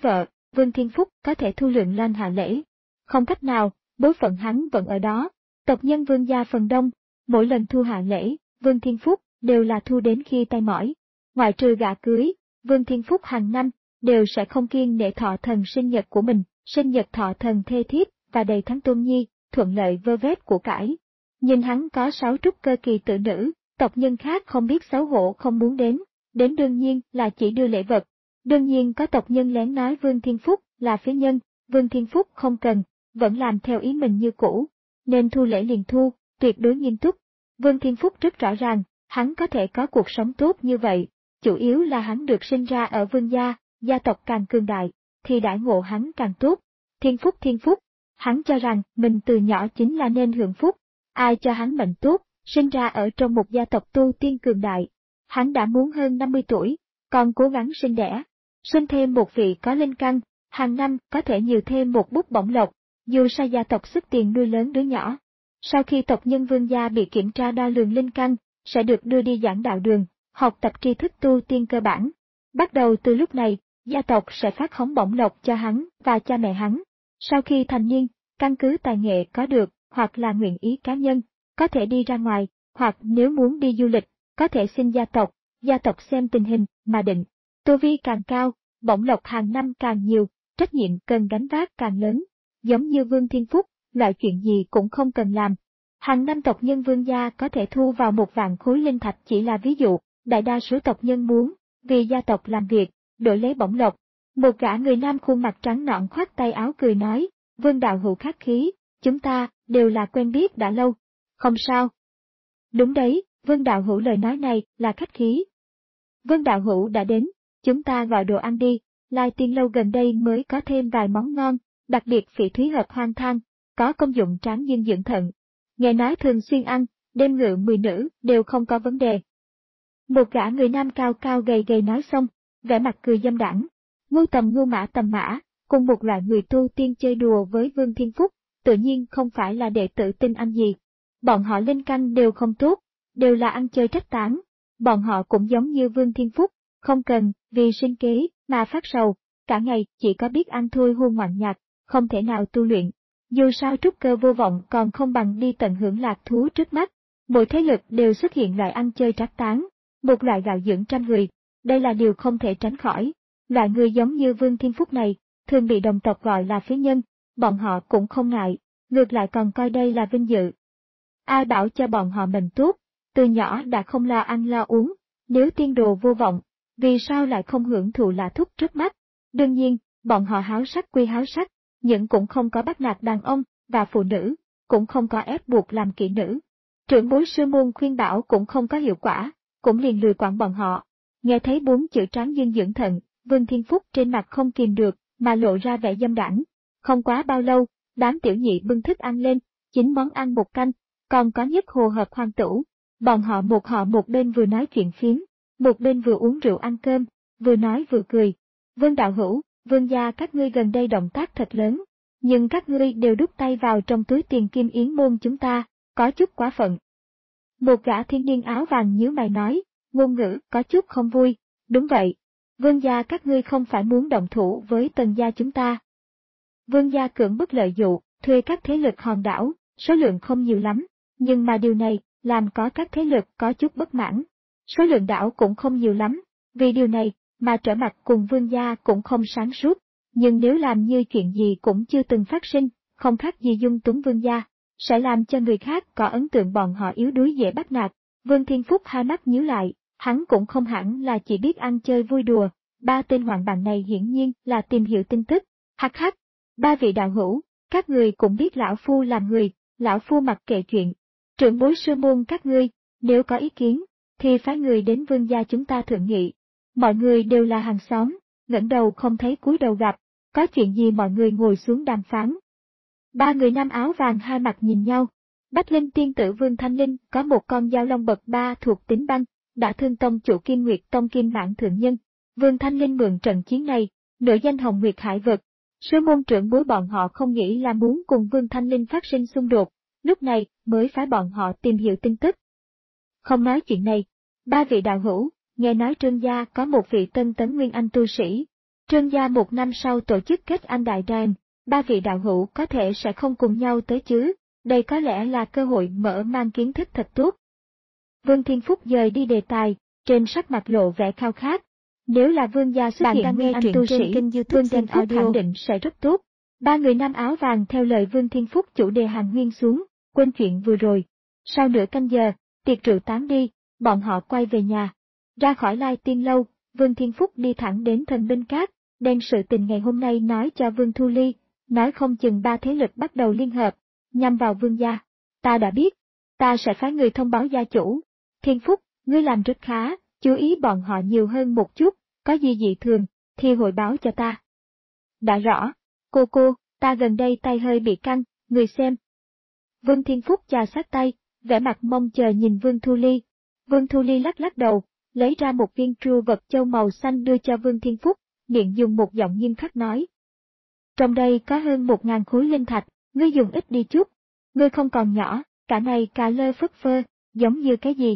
Vương Thiên Phúc có thể thu lượm Loan hạ lễ. Không cách nào, bối phận hắn vẫn ở đó. Tộc nhân Vương gia phần đông, mỗi lần thu hạ lễ, Vương Thiên Phúc đều là thu đến khi tay mỏi. Ngoại trừ gả cưới, Vương Thiên Phúc hàng năm đều sẽ không kiêng nể thọ thần sinh nhật của mình, sinh nhật thọ thần thê thiếp và đầy tháng tôn nhi, thuận lợi vơ vét của cải. Nhưng hắn có sáu trúc cơ kỳ tử nữ, tộc nhân khác không biết xấu hổ không muốn đến, đến đương nhiên là chỉ đưa lễ vật. Đương nhiên có tộc nhân lén nói Vương Thiên Phúc là phế nhân, Vương Thiên Phúc không cần, vẫn làm theo ý mình như cũ, nên thu lễ liền thu, tuyệt đối nghiêm túc. Vương Thiên Phúc rất rõ ràng, hắn có thể có cuộc sống tốt như vậy, chủ yếu là hắn được sinh ra ở Vương gia, gia tộc càng cường đại, thì đãi ngộ hắn càng tốt. Thiên Phúc Thiên Phúc, hắn cho rằng mình từ nhỏ chính là nên hưởng phúc, ai cho hắn mệnh tốt, sinh ra ở trong một gia tộc tu tiên cường đại. Hắn đã muốn hơn năm mươi tuổi, còn cố gắng sinh đẻ, sinh thêm một vị có linh căn, hàng năm có thể nhiều thêm một bút bổng lộc, dù sao gia tộc sức tiền nuôi lớn đứa nhỏ. Sau khi tộc nhân Vương gia bị kiểm tra đo lường linh căn, sẽ được đưa đi giảng đạo đường, học tập tri thức tu tiên cơ bản. Bắt đầu từ lúc này, gia tộc sẽ phát khống bổng lộc cho hắn và cha mẹ hắn. Sau khi thành niên, căn cứ tài nghệ có được, hoặc là nguyện ý cá nhân, có thể đi ra ngoài, hoặc nếu muốn đi du lịch, có thể xin gia tộc, gia tộc xem tình hình mà định. Tu vi càng cao, bổng lộc hàng năm càng nhiều, trách nhiệm cần gánh vác càng lớn. Giống như Vương Thiên Phúc, loại chuyện gì cũng không cần làm. Hàng năm tộc nhân Vương gia có thể thu vào một vạn khối linh thạch chỉ là ví dụ, đại đa số tộc nhân muốn, vì gia tộc làm việc, đổi lấy bổng lộc. Một gã người nam khuôn mặt trắng nõn khoác tay áo cười nói, Vương đạo hữu khách khí, chúng ta đều là quen biết đã lâu. Không sao. Đúng đấy, Vương đạo hữu lời nói này là khách khí. Vương đạo hữu đã đến, chúng ta gọi đồ ăn đi, Lai Tiên lâu gần đây mới có thêm vài món ngon, đặc biệt phỉ thúy hợp hoang thang, có công dụng tráng dương dưỡng thận. Nghe nói thường xuyên ăn, đêm ngự mười nữ đều không có vấn đề. Một gã người nam cao cao gầy gầy nói xong, vẻ mặt cười dâm đãng. Ngưu tầm ngưu mã tầm mã, cùng một loại người tu tiên chơi đùa với Vương Thiên Phúc, tự nhiên không phải là đệ tử tinh anh gì. Bọn họ linh căn đều không tốt, đều là ăn chơi trách tán. Bọn họ cũng giống như Vương Thiên Phúc, không cần vì sinh kế mà phát sầu, cả ngày chỉ có biết ăn thôi hôn ngoạn nhạc, không thể nào tu luyện. Dù sao trúc cơ vô vọng còn không bằng đi tận hưởng lạc thú trước mắt. Mỗi thế lực đều xuất hiện loại ăn chơi trác tán, một loại gạo dưỡng trăm người, đây là điều không thể tránh khỏi. Loại người giống như Vương Thiên Phúc này, thường bị đồng tộc gọi là phế nhân, bọn họ cũng không ngại, ngược lại còn coi đây là vinh dự. Ai bảo cho bọn họ mệnh tốt, từ nhỏ đã không lo ăn lo uống, nếu tiên đồ vô vọng, vì sao lại không hưởng thụ là thúc trước mắt? Đương nhiên, bọn họ háo sắc quy háo sắc, nhưng cũng không có bắt nạt đàn ông và phụ nữ, cũng không có ép buộc làm kỹ nữ. Trưởng bối sư môn khuyên bảo cũng không có hiệu quả, cũng liền lười quản bọn họ. Nghe thấy bốn chữ tráng dương dưỡng thận, Vương Thiên Phúc trên mặt không kìm được, mà lộ ra vẻ dâm đãng. Không quá bao lâu, đám tiểu nhị bưng thức ăn lên, chín món ăn một canh, còn có nhất hồ hợp hoang tửu. Bọn họ một họ một bên vừa nói chuyện phiếm, một bên vừa uống rượu ăn cơm, vừa nói vừa cười. Vương đạo hữu, Vương gia các ngươi gần đây động tác thật lớn, nhưng các ngươi đều đút tay vào trong túi tiền kim yến môn chúng ta, có chút quá phận. Một gã thiên niên áo vàng nhíu mày nói, ngôn ngữ có chút không vui. Đúng vậy, Vương gia các ngươi không phải muốn động thủ với Tần gia chúng ta. Vương gia cưỡng bức lợi dụ, thuê các thế lực hòn đảo, số lượng không nhiều lắm, nhưng mà điều này làm có các thế lực có chút bất mãn. Số lượng đảo cũng không nhiều lắm, vì điều này mà trở mặt cùng Vương gia cũng không sáng suốt, nhưng nếu làm như chuyện gì cũng chưa từng phát sinh, không khác gì dung túng Vương gia, sẽ làm cho người khác có ấn tượng bọn họ yếu đuối dễ bắt nạt. Vương Thiên Phúc hai mắt nhíu lại, hắn cũng không hẳn là chỉ biết ăn chơi vui đùa, ba tên hoàng bạn này hiển nhiên là tìm hiểu tin tức. Hắc hắc, ba vị đạo hữu, các người cũng biết lão phu làm người, lão phu mặc kệ chuyện. Trưởng bối sư môn các ngươi, nếu có ý kiến, thì phái người đến Vương gia chúng ta thượng nghị. Mọi người đều là hàng xóm, ngẩng đầu không thấy cúi đầu gặp, có chuyện gì mọi người ngồi xuống đàm phán. Ba người nam áo vàng hai mặt nhìn nhau. Bách Linh tiên tử Vương Thanh Linh có một con dao long bậc ba thuộc tính băng, đã thương tông chủ Kim Nguyệt Tông Kim Mãn thượng nhân. Vương Thanh Linh mượn trận chiến này, nổi danh Hồng Nguyệt Hải vực. Sư môn trưởng bối bọn họ không nghĩ là muốn cùng Vương Thanh Linh phát sinh xung đột, lúc này mới phái bọn họ tìm hiểu tin tức. Không nói chuyện này, ba vị đạo hữu, nghe nói Trương gia có một vị tân tấn nguyên anh tu sĩ. Trương gia một năm sau tổ chức kết anh đại đàn, ba vị đạo hữu có thể sẽ không cùng nhau tới chứ, đây có lẽ là cơ hội mở mang kiến thức thật tốt. Vương Thiên Phúc dời đi đề tài, trên sắc mặt lộ vẻ khao khát. Nếu là Vương gia xuất hiện nguyên anh tu sĩ, Vương Thiên Phúc khẳng định sẽ rất tốt. Ba người nam áo vàng theo lời Vương Thiên Phúc chủ đề hàng nguyên xuống, quên chuyện vừa rồi. Sau nửa canh giờ, tiệc rượu tán đi, bọn họ quay về nhà. Ra khỏi Lai Tiên lâu, Vương Thiên Phúc đi thẳng đến Thần Binh Các, đem sự tình ngày hôm nay nói cho Vương Thu Ly, nói không chừng ba thế lực bắt đầu liên hợp, nhằm vào Vương gia. Ta đã biết, ta sẽ phái người thông báo gia chủ. Thiên Phúc, ngươi làm rất khá, chú ý bọn họ nhiều hơn một chút, có gì dị thường, thì hội báo cho ta. Đã rõ, cô cô, ta gần đây tay hơi bị căng, người xem. Vương Thiên Phúc chà sát tay, vẻ mặt mong chờ nhìn Vương Thu Ly. Vương Thu Ly lắc lắc đầu, lấy ra một viên tru vật châu màu xanh đưa cho Vương Thiên Phúc, miệng dùng một giọng nghiêm khắc nói. Trong đây có hơn một ngàn khối linh thạch, ngươi dùng ít đi chút. Ngươi không còn nhỏ, cả này cà lơ phất phơ, giống như cái gì?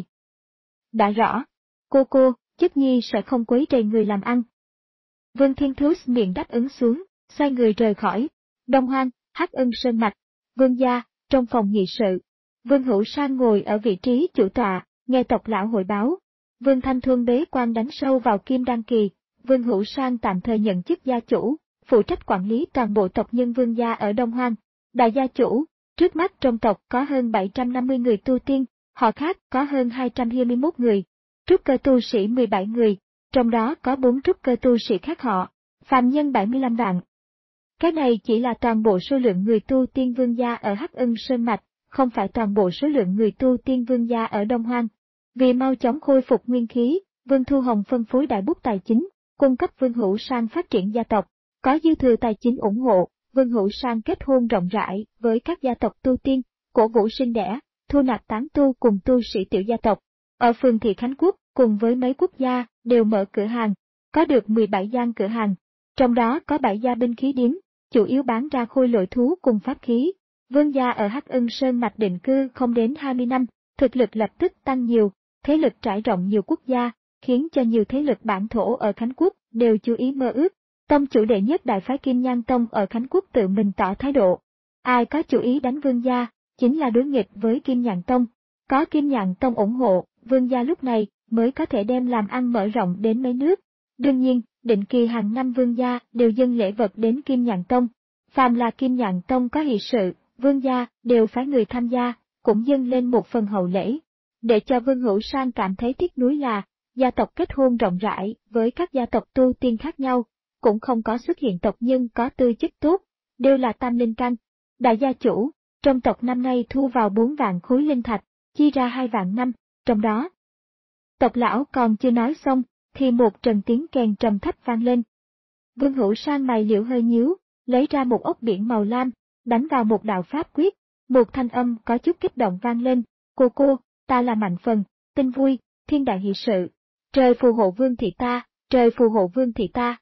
Đã rõ. Cô cô, chức nhi sẽ không quấy rầy người làm ăn. Vương Thiên Thú miệng đáp ứng xuống, xoay người rời khỏi. Đông Hoang, Hắc Ân Sơn Mạch. Vương gia, trong phòng nghị sự. Vương Hữu Sang ngồi ở vị trí chủ tọa, nghe tộc lão hội báo. Vương Thanh Thuân bế quan đánh sâu vào Kim Đan Kỳ. Vương Hữu Sang tạm thời nhận chức gia chủ, phụ trách quản lý toàn bộ tộc nhân Vương gia ở Đông Hoang. Đại gia chủ, trước mắt trong tộc có hơn bảy trăm năm mươi người tu tiên, họ khác có hơn hai trăm hai mươi mốt người. Trúc cơ tu sĩ mười bảy người, trong đó có bốn trúc cơ tu sĩ khác họ, phàm nhân bảy mươi lăm vạn. Cái này chỉ là toàn bộ số lượng người tu tiên Vương gia ở Hắc Ân Sơn Mạch, không phải toàn bộ số lượng người tu tiên Vương gia ở Đông Hoang. Vì mau chóng khôi phục nguyên khí, Vương Thu Hồng phân phối đại bút tài chính, cung cấp Vương Hữu Sang phát triển gia tộc, có dư thừa tài chính ủng hộ, Vương Hữu Sang kết hôn rộng rãi với các gia tộc tu tiên, cổ vũ sinh đẻ, thu nạp tán tu cùng tu sĩ tiểu gia tộc. Ở phường thị Khánh Quốc, cùng với mấy quốc gia, đều mở cửa hàng, có được mười bảy gian cửa hàng, trong đó có bảy gia binh khí điếm, chủ yếu bán ra khôi lỗi thú cùng pháp khí. Vương gia ở Hắc Ân Sơn Mạch định cư không đến hai mươi năm, thực lực lập tức tăng nhiều, thế lực trải rộng nhiều quốc gia, khiến cho nhiều thế lực bản thổ ở Khánh Quốc đều chú ý mơ ước. Tông chủ đệ nhất đại phái Kim Nhan Tông ở Khánh Quốc tự mình tỏ thái độ. Ai có chủ ý đánh Vương gia, chính là đối nghịch với Kim Nhạn Tông. Có Kim Nhạn Tông ủng hộ, Vương gia lúc này mới có thể đem làm ăn mở rộng đến mấy nước. Đương nhiên, định kỳ hàng năm Vương gia đều dâng lễ vật đến Kim Nhạn Tông. Phàm là Kim Nhạn Tông có hỷ sự, Vương gia đều phái người tham gia, cũng dâng lên một phần hậu lễ. Để cho Vương Hữu Sang cảm thấy tiếc nuối là, gia tộc kết hôn rộng rãi với các gia tộc tu tiên khác nhau, cũng không có xuất hiện tộc nhân có tư chất tốt, đều là tam linh căn. Đại gia chủ, trong tộc năm nay thu vào bốn vạn khối linh thạch, chia ra hai vạn năm, trong đó. Tộc lão còn chưa nói xong, thì một trận tiếng kèn trầm thấp vang lên. Vương Hữu Sang mày liễu hơi nhíu, lấy ra một ốc biển màu lam, đánh vào một đạo pháp quyết, một thanh âm có chút kích động vang lên, cô cô, ta là Mạnh Phần, tin vui, thiên đại hỷ sự, trời phù hộ Vương thị ta, trời phù hộ Vương thị ta.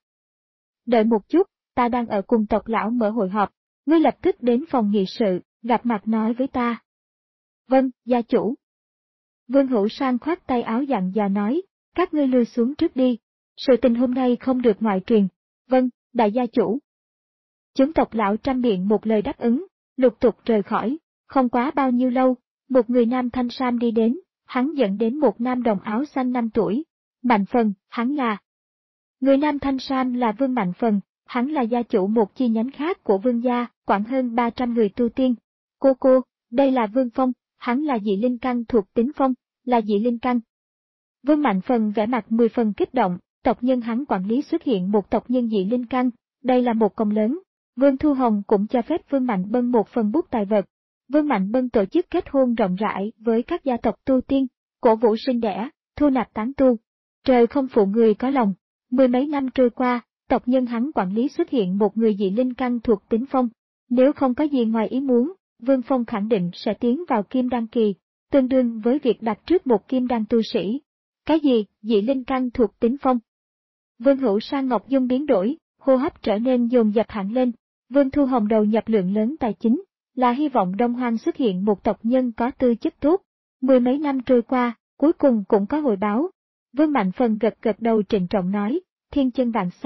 Đợi một chút, ta đang ở cùng tộc lão mở hội họp, ngươi lập tức đến phòng nghị sự, gặp mặt nói với ta. Vâng, gia chủ. Vương Hữu Sang khoát tay áo dặn dò nói, các ngươi lui xuống trước đi, sự tình hôm nay không được ngoại truyền. Vâng, đại gia chủ. Chúng tộc lão trăm miệng một lời đáp ứng, lục tục rời khỏi, không quá bao nhiêu lâu, một người nam thanh sam đi đến, hắn dẫn đến một nam đồng áo xanh năm tuổi. Mạnh Phần, hắn là. Người nam thanh sam là Vương Mạnh Phần, hắn là gia chủ một chi nhánh khác của Vương gia, quản hơn ba trăm người tu tiên. Cô cô, đây là Vương Phong, hắn là dị linh căn thuộc tính phong, là dị linh căn. Vương Mạnh Phần vẻ mặt mười phần kích động, tộc nhân hắn quản lý xuất hiện một tộc nhân dị linh căn, đây là một công lớn. Vương Thu Hồng cũng cho phép Vương Mạnh Bân một phần bút tài vật. Vương Mạnh Bân tổ chức kết hôn rộng rãi với các gia tộc tu tiên, cổ vũ sinh đẻ, thu nạp tán tu. Trời không phụ người có lòng, mười mấy năm trôi qua, tộc nhân hắn quản lý xuất hiện một người dị linh căn thuộc tính phong. Nếu không có gì ngoài ý muốn, Vương Phong khẳng định sẽ tiến vào Kim Đan Kỳ, tương đương với việc đặt trước một Kim Đan tu sĩ. Cái gì, dị linh căn thuộc tính phong? Vương Hữu Sang Ngọc Dung biến đổi, hô hấp trở nên dồn dập hẳn lên. Vương Thu Hồng đầu nhập lượng lớn tài chính, là hy vọng Đông Hoang xuất hiện một tộc nhân có tư chất tốt. Mười mấy năm trôi qua, cuối cùng cũng có hồi báo. Vương Mạnh Phần gật gật đầu trịnh trọng nói, thiên chân vạn sát,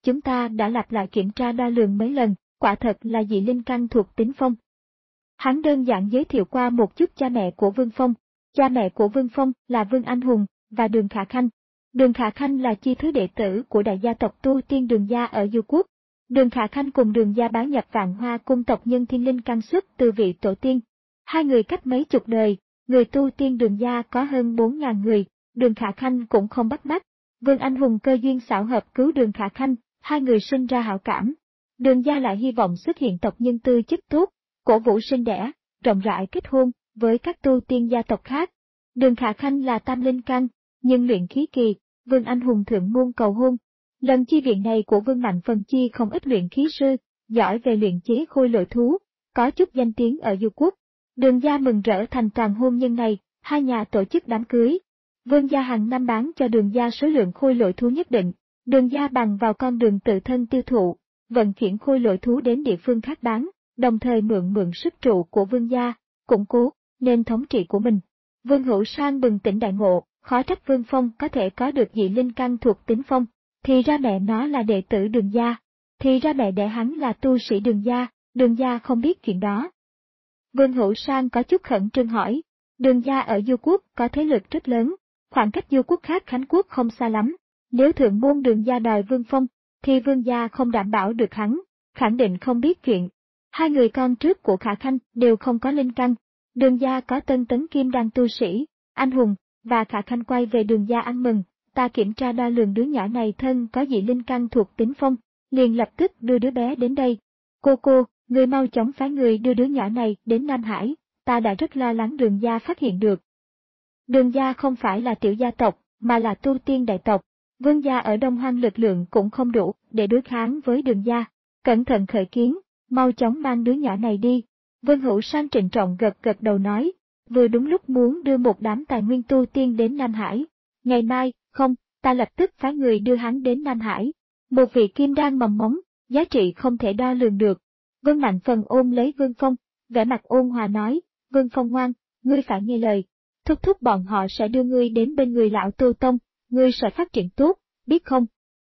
chúng ta đã lặp lại kiểm tra đo lường mấy lần, quả thật là dị linh căn thuộc tính phong. Hắn đơn giản giới thiệu qua một chút cha mẹ của Vương Phong. Cha mẹ của Vương Phong là Vương Anh Hùng và Đường Khả Khanh. Đường Khả Khanh là chi thứ đệ tử của đại gia tộc tu tiên Đường gia ở Du Quốc. Đường Khả Khanh cùng Đường gia bá nhập Vạn Hoa cung tộc nhân thiên linh căn xuất từ vị tổ tiên. Hai người cách mấy chục đời, người tu tiên Đường gia có hơn bốn ngàn người, Đường Khả Khanh cũng không bắt mắt. Vương Anh Hùng cơ duyên xảo hợp cứu Đường Khả Khanh, hai người sinh ra hảo cảm. Đường gia lại hy vọng xuất hiện tộc nhân tư chất tốt, cổ vũ sinh đẻ, rộng rãi kết hôn với các tu tiên gia tộc khác. Đường Khả Khanh là tam linh căn, nhưng luyện khí kỳ, Vương Anh Hùng thượng môn cầu hôn. Lần chi viện này của Vương Mạnh Phần chi không ít luyện khí sư, giỏi về luyện chế khôi lỗi thú, có chút danh tiếng ở Du Quốc. Đường gia mừng rỡ thành toàn hôn nhân này, hai nhà tổ chức đám cưới. Vương gia hàng năm bán cho Đường gia số lượng khôi lỗi thú nhất định, Đường gia bằng vào con đường tự thân tiêu thụ, vận chuyển khôi lỗi thú đến địa phương khác bán, đồng thời mượn mượn sức trụ của Vương gia, củng cố nên thống trị của mình. Vương Hữu Sang bừng tỉnh đại ngộ, khó trách Vương Phong có thể có được dị linh căn thuộc tính phong, thì ra mẹ nó là đệ tử Đường gia, thì ra mẹ đẻ hắn là tu sĩ Đường gia, Đường gia không biết chuyện đó. Vương Hữu Sang có chút khẩn trương hỏi, Đường gia ở Du Quốc có thế lực rất lớn, khoảng cách Du Quốc khác Khánh Quốc không xa lắm, nếu thượng môn Đường gia đòi Vương Phong, thì Vương gia không đảm bảo được hắn, khẳng định không biết chuyện. Hai người con trước của Khả Khanh đều không có linh căn, Đường gia có Tân Tấn Kim Đan tu sĩ, Anh Hùng, và Khả Khanh quay về Đường gia ăn mừng, ta kiểm tra đo lường đứa nhỏ này thân có dị linh căn thuộc tính phong, liền lập tức đưa đứa bé đến đây. Cô cô, người mau chóng phái người đưa đứa nhỏ này đến Nam Hải, ta đã rất lo lắng Đường gia phát hiện được. Đường gia không phải là tiểu gia tộc, mà là tu tiên đại tộc, Vương gia ở Đông Hoang lực lượng cũng không đủ để đối kháng với Đường gia, cẩn thận khởi kiến, mau chóng mang đứa nhỏ này đi. Vương Hữu Sang trịnh trọng gật gật đầu nói, vừa đúng lúc muốn đưa một đám tài nguyên tu tiên đến Nam Hải. Ngày mai, không, ta lập tức phái người đưa hắn đến Nam Hải. Một vị kim đan mầm móng, giá trị không thể đo lường được. Vương Mạnh Phần ôm lấy Vương Phong, vẻ mặt ôn hòa nói, Vương Phong ngoan, ngươi phải nghe lời. Thúc thúc bọn họ sẽ đưa ngươi đến bên người lão Tổ Tông, ngươi sẽ phát triển tốt, biết không?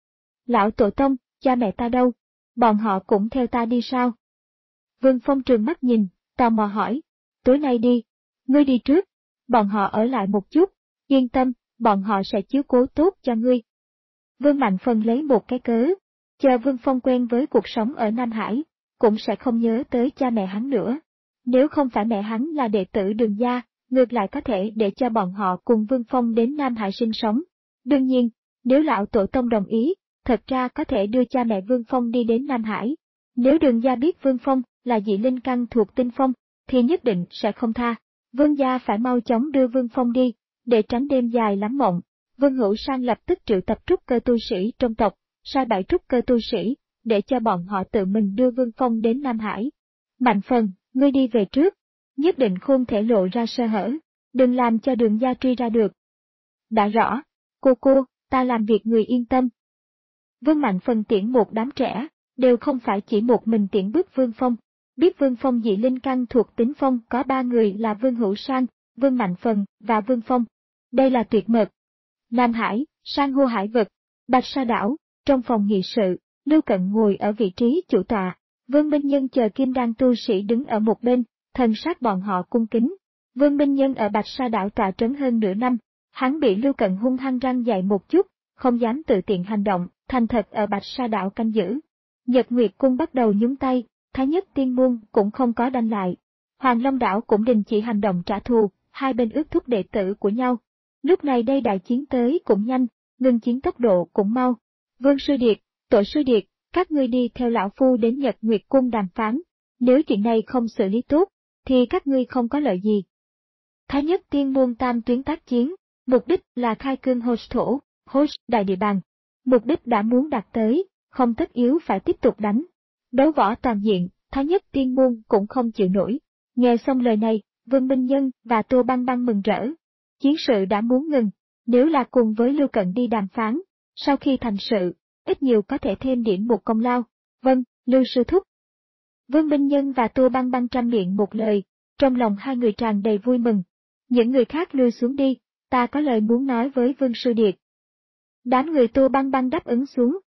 Lão Tổ Tông, cha mẹ ta đâu? Bọn họ cũng theo ta đi sao? Vương Phong trừng mắt nhìn, tò mò hỏi, tối nay đi, ngươi đi trước, bọn họ ở lại một chút, yên tâm, bọn họ sẽ chiếu cố tốt cho ngươi. Vương Mạnh Phần lấy một cái cớ, chờ Vương Phong quen với cuộc sống ở Nam Hải, cũng sẽ không nhớ tới cha mẹ hắn nữa. Nếu không phải mẹ hắn là đệ tử Đường gia, ngược lại có thể để cho bọn họ cùng Vương Phong đến Nam Hải sinh sống. Đương nhiên, nếu lão Tổ Tông đồng ý, thật ra có thể đưa cha mẹ Vương Phong đi đến Nam Hải. Nếu Đường gia biết Vương Phong là dị linh căn thuộc tinh phong, thì nhất định sẽ không tha. Vương gia phải mau chóng đưa Vương Phong đi, để tránh đêm dài lắm mộng. Vương Hữu Sang lập tức triệu tập trúc cơ tu sĩ trong tộc, sai bảy trúc cơ tu sĩ, để cho bọn họ tự mình đưa Vương Phong đến Nam Hải. Mạnh Phần, ngươi đi về trước, nhất định không thể lộ ra sơ hở, đừng làm cho Đường gia truy ra được. Đã rõ, cô cô, ta làm việc người yên tâm. Vương Mạnh Phần tiễn một đám trẻ, đều không phải chỉ một mình tiễn bước Vương Phong. Biết Vương Phong dị linh căn thuộc tính phong có ba người là Vương Hữu Sang, Vương Mạnh Phần và Vương Phong. Đây là tuyệt mật. Nam Hải, san hô hải vực, Bạch Sa đảo, trong phòng nghị sự, Lưu Cận ngồi ở vị trí chủ tọa, Vương Minh Nhân chờ Kim Đan tu sĩ đứng ở một bên, thần sát bọn họ cung kính. Vương Minh Nhân ở Bạch Sa đảo tọa trấn hơn nửa năm, hắn bị Lưu Cận hung hăng răng dạy một chút, không dám tự tiện hành động, thành thật ở Bạch Sa đảo canh giữ. Nhật Nguyệt cung bắt đầu nhúng tay, Thái Nhất Tiên môn cũng không có đanh lại. Hoàng Long đảo cũng đình chỉ hành động trả thù, hai bên ước thúc đệ tử của nhau. Lúc này đây đại chiến tới cũng nhanh, ngừng chiến tốc độ cũng mau. Vương Sư Điệt, Tổ Sư Điệt, các ngươi đi theo lão phu đến Nhật Nguyệt cung đàm phán. Nếu chuyện này không xử lý tốt, thì các ngươi không có lợi gì. Thái Nhất Tiên môn tam tuyến tác chiến, mục đích là khai cương host thổ, host đại địa bàn. Mục đích đã muốn đạt tới, không tất yếu phải tiếp tục đánh. Đấu võ toàn diện, Thái Nhất Tiên môn cũng không chịu nổi. Nghe xong lời này, Vương Minh Nhân và Tô Băng Băng mừng rỡ. Chiến sự đã muốn ngừng, nếu là cùng với Lưu Cận đi đàm phán, sau khi thành sự, ít nhiều có thể thêm điểm một công lao. Vâng, Lưu sư thúc. Vương Minh Nhân và Tô Băng Băng trăm miệng một lời, trong lòng hai người tràn đầy vui mừng. Những người khác lui xuống đi, ta có lời muốn nói với Vương Sư Điệt. Đám người Tô Băng Băng đáp ứng xuống,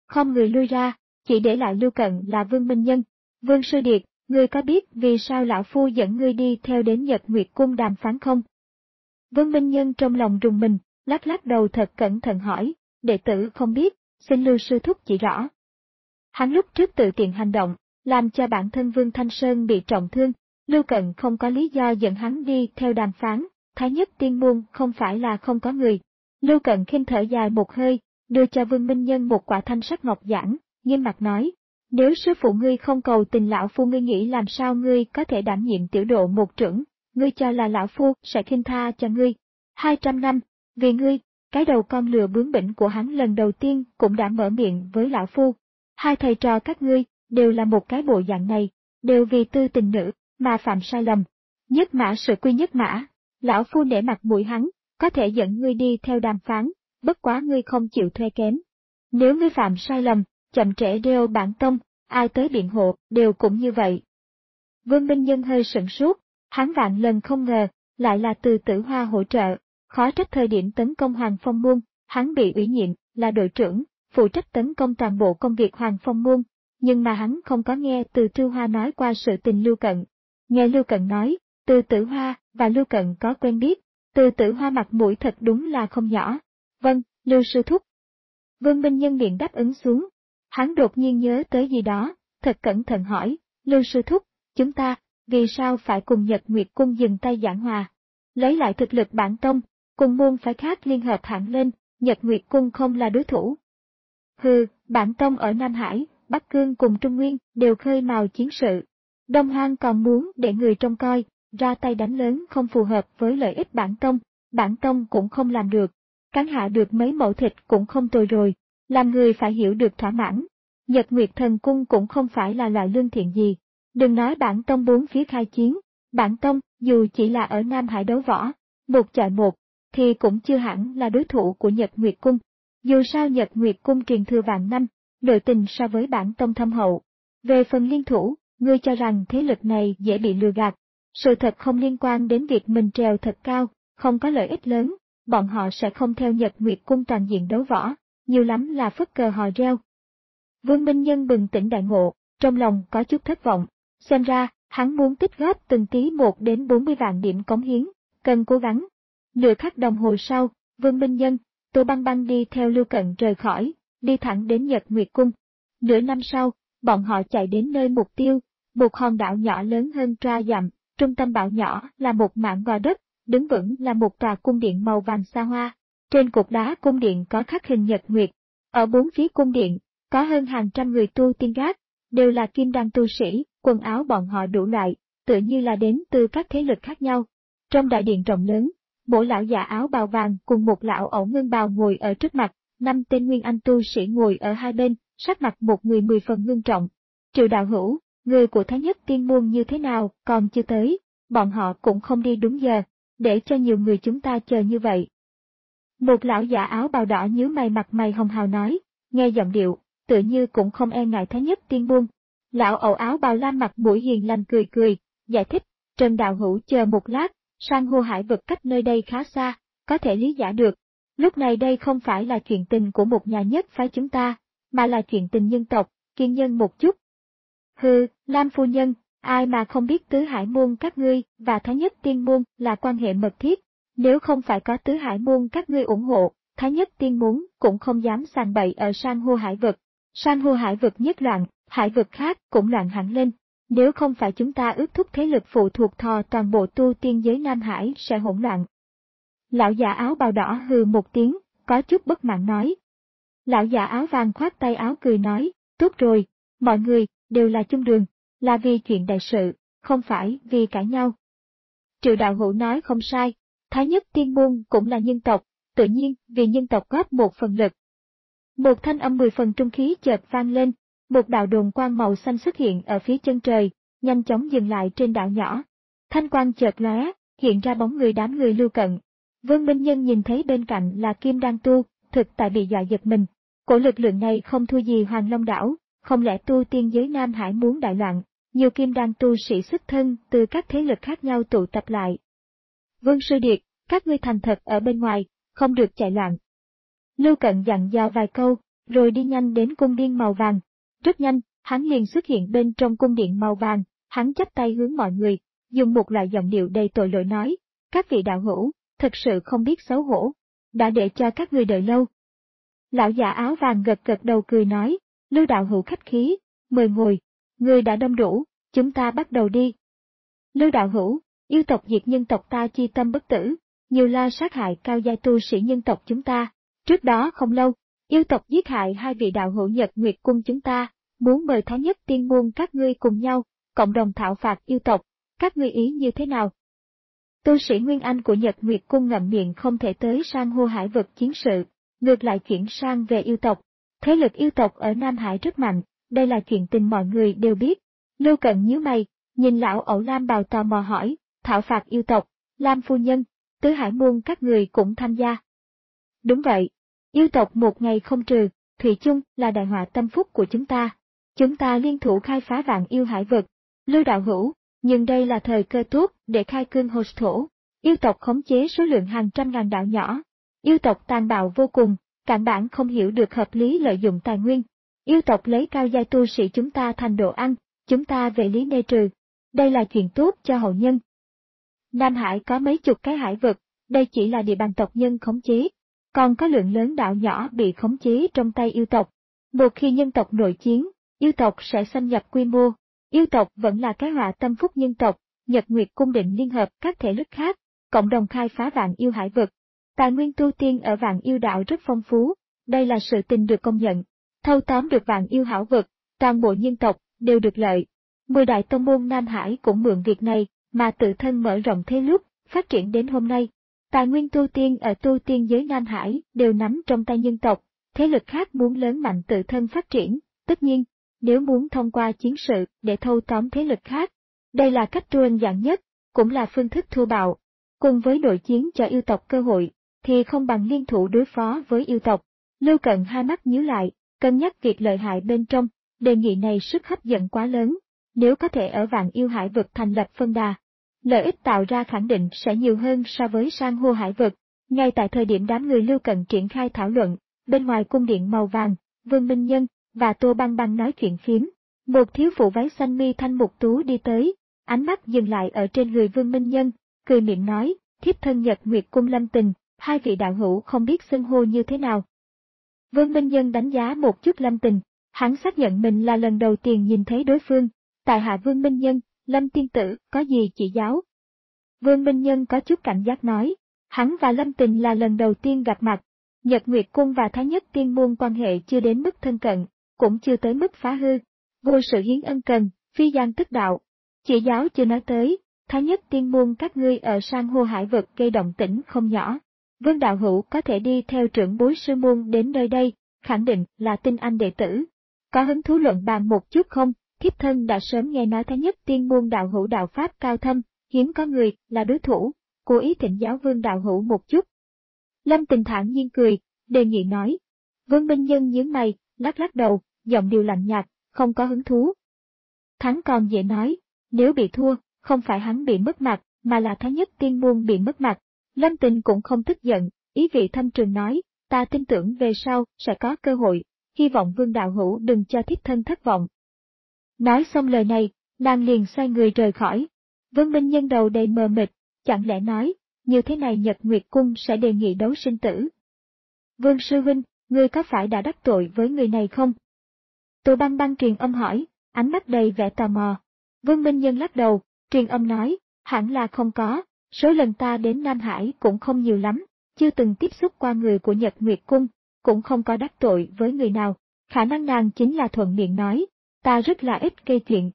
không người lui ra, chỉ để lại Lưu Cận là Vương Minh Nhân. Vương Sư Điệt, ngươi có biết vì sao lão phu dẫn ngươi đi theo đến Nhật Nguyệt Cung đàm phán không? Vương Minh Nhân trong lòng rùng mình, lắc lắc đầu thật cẩn thận hỏi, đệ tử không biết, xin Lưu sư thúc chỉ rõ. Hắn lúc trước tự tiện hành động, làm cho bản thân Vương Thanh Sơn bị trọng thương, Lưu Cận không có lý do dẫn hắn đi theo đàm phán, Thái Nhất Tiên Môn không phải là không có người. Lưu Cận khinh thở dài một hơi, đưa cho Vương Minh Nhân một quả thanh sắc ngọc giản, nghiêm mặt nói, nếu sư phụ ngươi không cầu tình lão phu, ngươi nghĩ làm sao ngươi có thể đảm nhiệm tiểu độ một trưởng, ngươi cho là lão phu sẽ khinh tha cho ngươi. Hai trăm năm, vì ngươi, cái đầu con lừa bướng bỉnh của hắn lần đầu tiên cũng đã mở miệng với lão phu. Hai thầy trò các ngươi, đều là một cái bộ dạng này, đều vì tư tình nữ, mà phạm sai lầm. Nhất mã sự quy nhất mã, lão phu để mặt mũi hắn, có thể dẫn ngươi đi theo đàm phán, bất quá ngươi không chịu thuê kém. Nếu ngươi phạm sai lầm, chậm trễ đeo bản tông, ai tới biện hộ, đều cũng như vậy. Vương Minh Nhân hơi sửng sốt, hắn vạn lần không ngờ, lại là Từ Tử Hoa hỗ trợ, khó trách thời điểm tấn công Hoàng Phong Môn, hắn bị ủy nhiệm, là đội trưởng, phụ trách tấn công toàn bộ công việc Hoàng Phong Môn, nhưng mà hắn không có nghe Từ Tử Hoa nói qua sự tình Lưu Cận. Nghe Lưu Cận nói, Từ Tử Hoa và Lưu Cận có quen biết, Từ Tử Hoa mặt mũi thật đúng là không nhỏ. Vâng, Lưu sư thúc. Vương Minh Nhân liền đáp ứng xuống. Hắn đột nhiên nhớ tới gì đó, thật cẩn thận hỏi, Lưu sư thúc, chúng ta, vì sao phải cùng Nhật Nguyệt Cung dừng tay giảng hòa? Lấy lại thực lực bản tông, cùng môn phái khác liên hợp hẳn lên, Nhật Nguyệt Cung không là đối thủ. Hừ, bản tông ở Nam Hải, Bắc Cương cùng Trung Nguyên đều khơi mào chiến sự. Đông Hoang còn muốn để người trông coi, ra tay đánh lớn không phù hợp với lợi ích bản tông, bản tông cũng không làm được. Cắn hạ được mấy mẫu thịt cũng không tồi rồi, làm người phải hiểu được thỏa mãn. Nhật Nguyệt Thần Cung cũng không phải là loại lương thiện gì. Đừng nói bản tông bốn phía khai chiến, bản tông dù chỉ là ở Nam Hải đấu võ, một chọi một, thì cũng chưa hẳn là đối thủ của Nhật Nguyệt Cung. Dù sao Nhật Nguyệt Cung truyền thừa vạn năm, nội tình so với bản tông thâm hậu. Về phần liên thủ, ngươi cho rằng thế lực này dễ bị lừa gạt. Sự thật không liên quan đến việc mình trèo thật cao, không có lợi ích lớn, bọn họ sẽ không theo Nhật Nguyệt Cung toàn diện đấu võ, nhiều lắm là phất cờ hò reo. Vương Minh Nhân bừng tỉnh đại ngộ, trong lòng có chút thất vọng, xem ra, hắn muốn tích góp từng tí một đến bốn mươi vạn điểm cống hiến, cần cố gắng. Nửa khắc đồng hồ sau, Vương Minh Nhân, Tô Băng Băng đi theo Lưu Cận rời khỏi, đi thẳng đến Nhật Nguyệt Cung. Nửa năm sau, bọn họ chạy đến nơi mục tiêu, một hòn đảo nhỏ lớn hơn tra dặm, trung tâm đảo nhỏ là một mảng gò đất, đứng vững là một tòa cung điện màu vàng xa hoa. Trên cột đá cung điện có khắc hình nhật nguyệt. Ở bốn phía cung điện, có hơn hàng trăm người tu tiên gác, đều là kim đan tu sĩ, quần áo bọn họ đủ loại, tựa như là đến từ các thế lực khác nhau. Trong đại điện rộng lớn, mỗi lão già áo bào vàng cùng một lão ẩu ngân bào ngồi ở trước mặt, năm tên nguyên anh tu sĩ ngồi ở hai bên, sắc mặt một người mười phần ngưng trọng. Triệu đạo hữu, người của Thái Nhất Tiên Môn như thế nào, còn chưa tới, bọn họ cũng không đi đúng giờ, để cho nhiều người chúng ta chờ như vậy. Một lão giả áo bào đỏ nhíu mày, mặt mày hồng hào nói, nghe giọng điệu, tựa như cũng không e ngại Thái Nhất Tiên Môn. Lão ẩu áo bào lam mặt mũi hiền lành cười cười, giải thích, Trần đạo hữu chờ một lát, san hô hải vực cách nơi đây khá xa, có thể lý giải được. Lúc này đây không phải là chuyện tình của một nhà nhất phái chúng ta, mà là chuyện tình nhân tộc, kiên nhân một chút. Hừ, Lam phu nhân, ai mà không biết Tứ Hải Môn các ngươi và Thái Nhất Tiên Môn là quan hệ mật thiết, nếu không phải có Tứ Hải Môn các ngươi ủng hộ, Thái Nhất Tiên Môn cũng không dám sàn bậy ở san hô hải vực. San hô hải vực nhất loạn, hải vực khác cũng loạn hẳn lên. Nếu không phải chúng ta ước thúc thế lực phụ thuộc thò toàn bộ tu tiên giới Nam Hải sẽ hỗn loạn. Lão già áo bào đỏ hừ một tiếng, có chút bất mãn nói. Lão già áo vàng khoát tay áo cười nói, tốt rồi, mọi người, đều là chung đường, là vì chuyện đại sự, không phải vì cãi nhau. Triệu đạo hữu nói không sai, Thái Nhất Tiên Môn cũng là nhân tộc, tự nhiên vì nhân tộc góp một phần lực. Một thanh âm mười phần trung khí chợt vang lên, một đạo đồn quang màu xanh xuất hiện ở phía chân trời, nhanh chóng dừng lại trên đảo nhỏ. Thanh quang chợt lóe, hiện ra bóng người đám người Lưu Cận. Vương Minh Nhân nhìn thấy bên cạnh là Kim Đan Tu, thực tại bị dọa giật mình. Cổ lực lượng này không thua gì Hoàng Long đảo, không lẽ tu tiên giới Nam Hải muốn đại loạn, nhiều Kim Đan tu sĩ xuất thân từ các thế lực khác nhau tụ tập lại. Vương Sư Điệt, các ngươi thành thật ở bên ngoài, không được chạy loạn. Lưu Cận dặn dò vài câu, rồi đi nhanh đến cung điện màu vàng. Rất nhanh, hắn liền xuất hiện bên trong cung điện màu vàng, hắn chắp tay hướng mọi người, dùng một loại giọng điệu đầy tội lỗi nói, các vị đạo hữu, thật sự không biết xấu hổ, đã để cho các người đợi lâu. Lão giả áo vàng gật gật đầu cười nói, Lưu đạo hữu khách khí, mời ngồi, người đã đông đủ, chúng ta bắt đầu đi. Lưu đạo hữu, yêu tộc diệt nhân tộc ta chi tâm bất tử, nhiều la sát hại cao giai tu sĩ nhân tộc chúng ta. Trước đó không lâu, yêu tộc giết hại hai vị đạo hữu Nhật Nguyệt Cung chúng ta, muốn mời Thái Nhất Tiên Môn các ngươi cùng nhau, cộng đồng thảo phạt yêu tộc, các ngươi ý như thế nào? Tu sĩ Nguyên Anh của Nhật Nguyệt Cung ngậm miệng không thể tới sang hô hải vực chiến sự, ngược lại chuyển sang về yêu tộc. Thế lực yêu tộc ở Nam Hải rất mạnh, đây là chuyện tình mọi người đều biết. Lưu Cận nhíu mày, nhìn lão ẩu Lam Bào tò mò hỏi, thảo phạt yêu tộc, Lam phu nhân, Tứ Hải môn các người cũng tham gia. Đúng vậy, yêu tộc một ngày không trừ, thủy chung là đại họa tâm phúc của chúng ta. Chúng ta liên thủ khai phá vạn yêu hải vực. Lưu đạo hữu, nhưng đây là thời cơ tốt để khai cương hồ thổ. Yêu tộc khống chế số lượng hàng trăm ngàn đạo nhỏ. Yêu tộc tàn bạo vô cùng, cản bản không hiểu được hợp lý lợi dụng tài nguyên. Yêu tộc lấy cao giai tu sĩ chúng ta thành đồ ăn, chúng ta về lý nê trừ. Đây là chuyện tốt cho hậu nhân. Nam Hải có mấy chục cái hải vực, đây chỉ là địa bàn tộc nhân khống chế. Còn có lượng lớn đạo nhỏ bị khống chế trong tay yêu tộc. Một khi nhân tộc nội chiến, yêu tộc sẽ xâm nhập quy mô. Yêu tộc vẫn là cái họa tâm phúc nhân tộc, Nhật Nguyệt Cung định liên hợp các thể lực khác, cộng đồng khai phá vạn yêu hải vực. Tài nguyên tu tiên ở vạn yêu đạo rất phong phú, đây là sự tình được công nhận. Thâu tóm được vạn yêu hảo vực, toàn bộ nhân tộc đều được lợi. Mười đại tông môn Nam Hải cũng mượn việc này mà tự thân mở rộng thế lúc, phát triển đến hôm nay. Tài nguyên tu tiên ở tu tiên giới Nam Hải đều nắm trong tay nhân tộc, thế lực khác muốn lớn mạnh tự thân phát triển, tất nhiên, nếu muốn thông qua chiến sự để thâu tóm thế lực khác, đây là cách đơn giản nhất, cũng là phương thức thô bạo. Cùng với nội chiến cho yêu tộc cơ hội, thì không bằng liên thủ đối phó với yêu tộc. Lưu Cận hai mắt nhíu lại, cân nhắc việc lợi hại bên trong, đề nghị này sức hấp dẫn quá lớn, nếu có thể ở vạn yêu hải vực thành lập phân đà. Lợi ích tạo ra khẳng định sẽ nhiều hơn so với sang hô hải vực. Ngay tại thời điểm đám người Lưu Cận triển khai thảo luận, bên ngoài cung điện màu vàng, Vương Minh Nhân và Tô Băng Băng nói chuyện phiếm. Một thiếu phụ váy xanh mi thanh mục tú đi tới, ánh mắt dừng lại ở trên người Vương Minh Nhân, cười miệng nói, thiếp thân Nhật Nguyệt Cung Lâm Tình, hai vị đạo hữu không biết xưng hô như thế nào. Vương Minh Nhân đánh giá một chút Lâm Tình, hắn xác nhận mình là lần đầu tiên nhìn thấy đối phương, tại hạ Vương Minh Nhân. Lâm tiên tử, có gì chỉ giáo? Vương Minh Nhân có chút cảnh giác nói, hắn và Lâm Tình là lần đầu tiên gặp mặt, Nhật Nguyệt Cung và Thái Nhất Tiên Môn quan hệ chưa đến mức thân cận, cũng chưa tới mức phá hư, vô sự hiến ân cần, phi gian tức đạo. Chỉ giáo chưa nói tới, Thái Nhất Tiên Môn các ngươi ở sang hô hải vực gây động tĩnh không nhỏ. Vương đạo hữu có thể đi theo trưởng bối sư môn đến nơi đây, khẳng định là tinh anh đệ tử. Có hứng thú luận bàn một chút không? Thiếp thân đã sớm nghe nói Thái Nhất Tiên Môn đạo hữu đạo pháp cao thâm, hiếm có người là đối thủ, cố ý thỉnh giáo Vương đạo hữu một chút. Lâm Tình thản nhiên cười, đề nghị nói. Vương Minh Nhân nhướng mày, lắc lắc đầu, giọng điệu lạnh nhạt, không có hứng thú. Thắng còn dễ nói, nếu bị thua, không phải hắn bị mất mặt, mà là Thái Nhất Tiên Môn bị mất mặt. Lâm Tình cũng không tức giận, ý vị thâm trường nói, ta tin tưởng về sau sẽ có cơ hội, hy vọng Vương đạo hữu đừng cho thiếp thân thất vọng. Nói xong lời này, nàng liền xoay người rời khỏi. Vương Minh Nhân đầu đầy mờ mịt, chẳng lẽ nói, như thế này Nhật Nguyệt Cung sẽ đề nghị đấu sinh tử. Vương sư huynh, ngươi có phải đã đắc tội với người này không? Tô Băng Băng truyền âm hỏi, ánh mắt đầy vẻ tò mò. Vương Minh Nhân lắc đầu, truyền âm nói, hẳn là không có, số lần ta đến Nam Hải cũng không nhiều lắm, chưa từng tiếp xúc qua người của Nhật Nguyệt Cung, cũng không có đắc tội với người nào, khả năng nàng chính là thuận miệng nói. Ta rất là ít gây chuyện.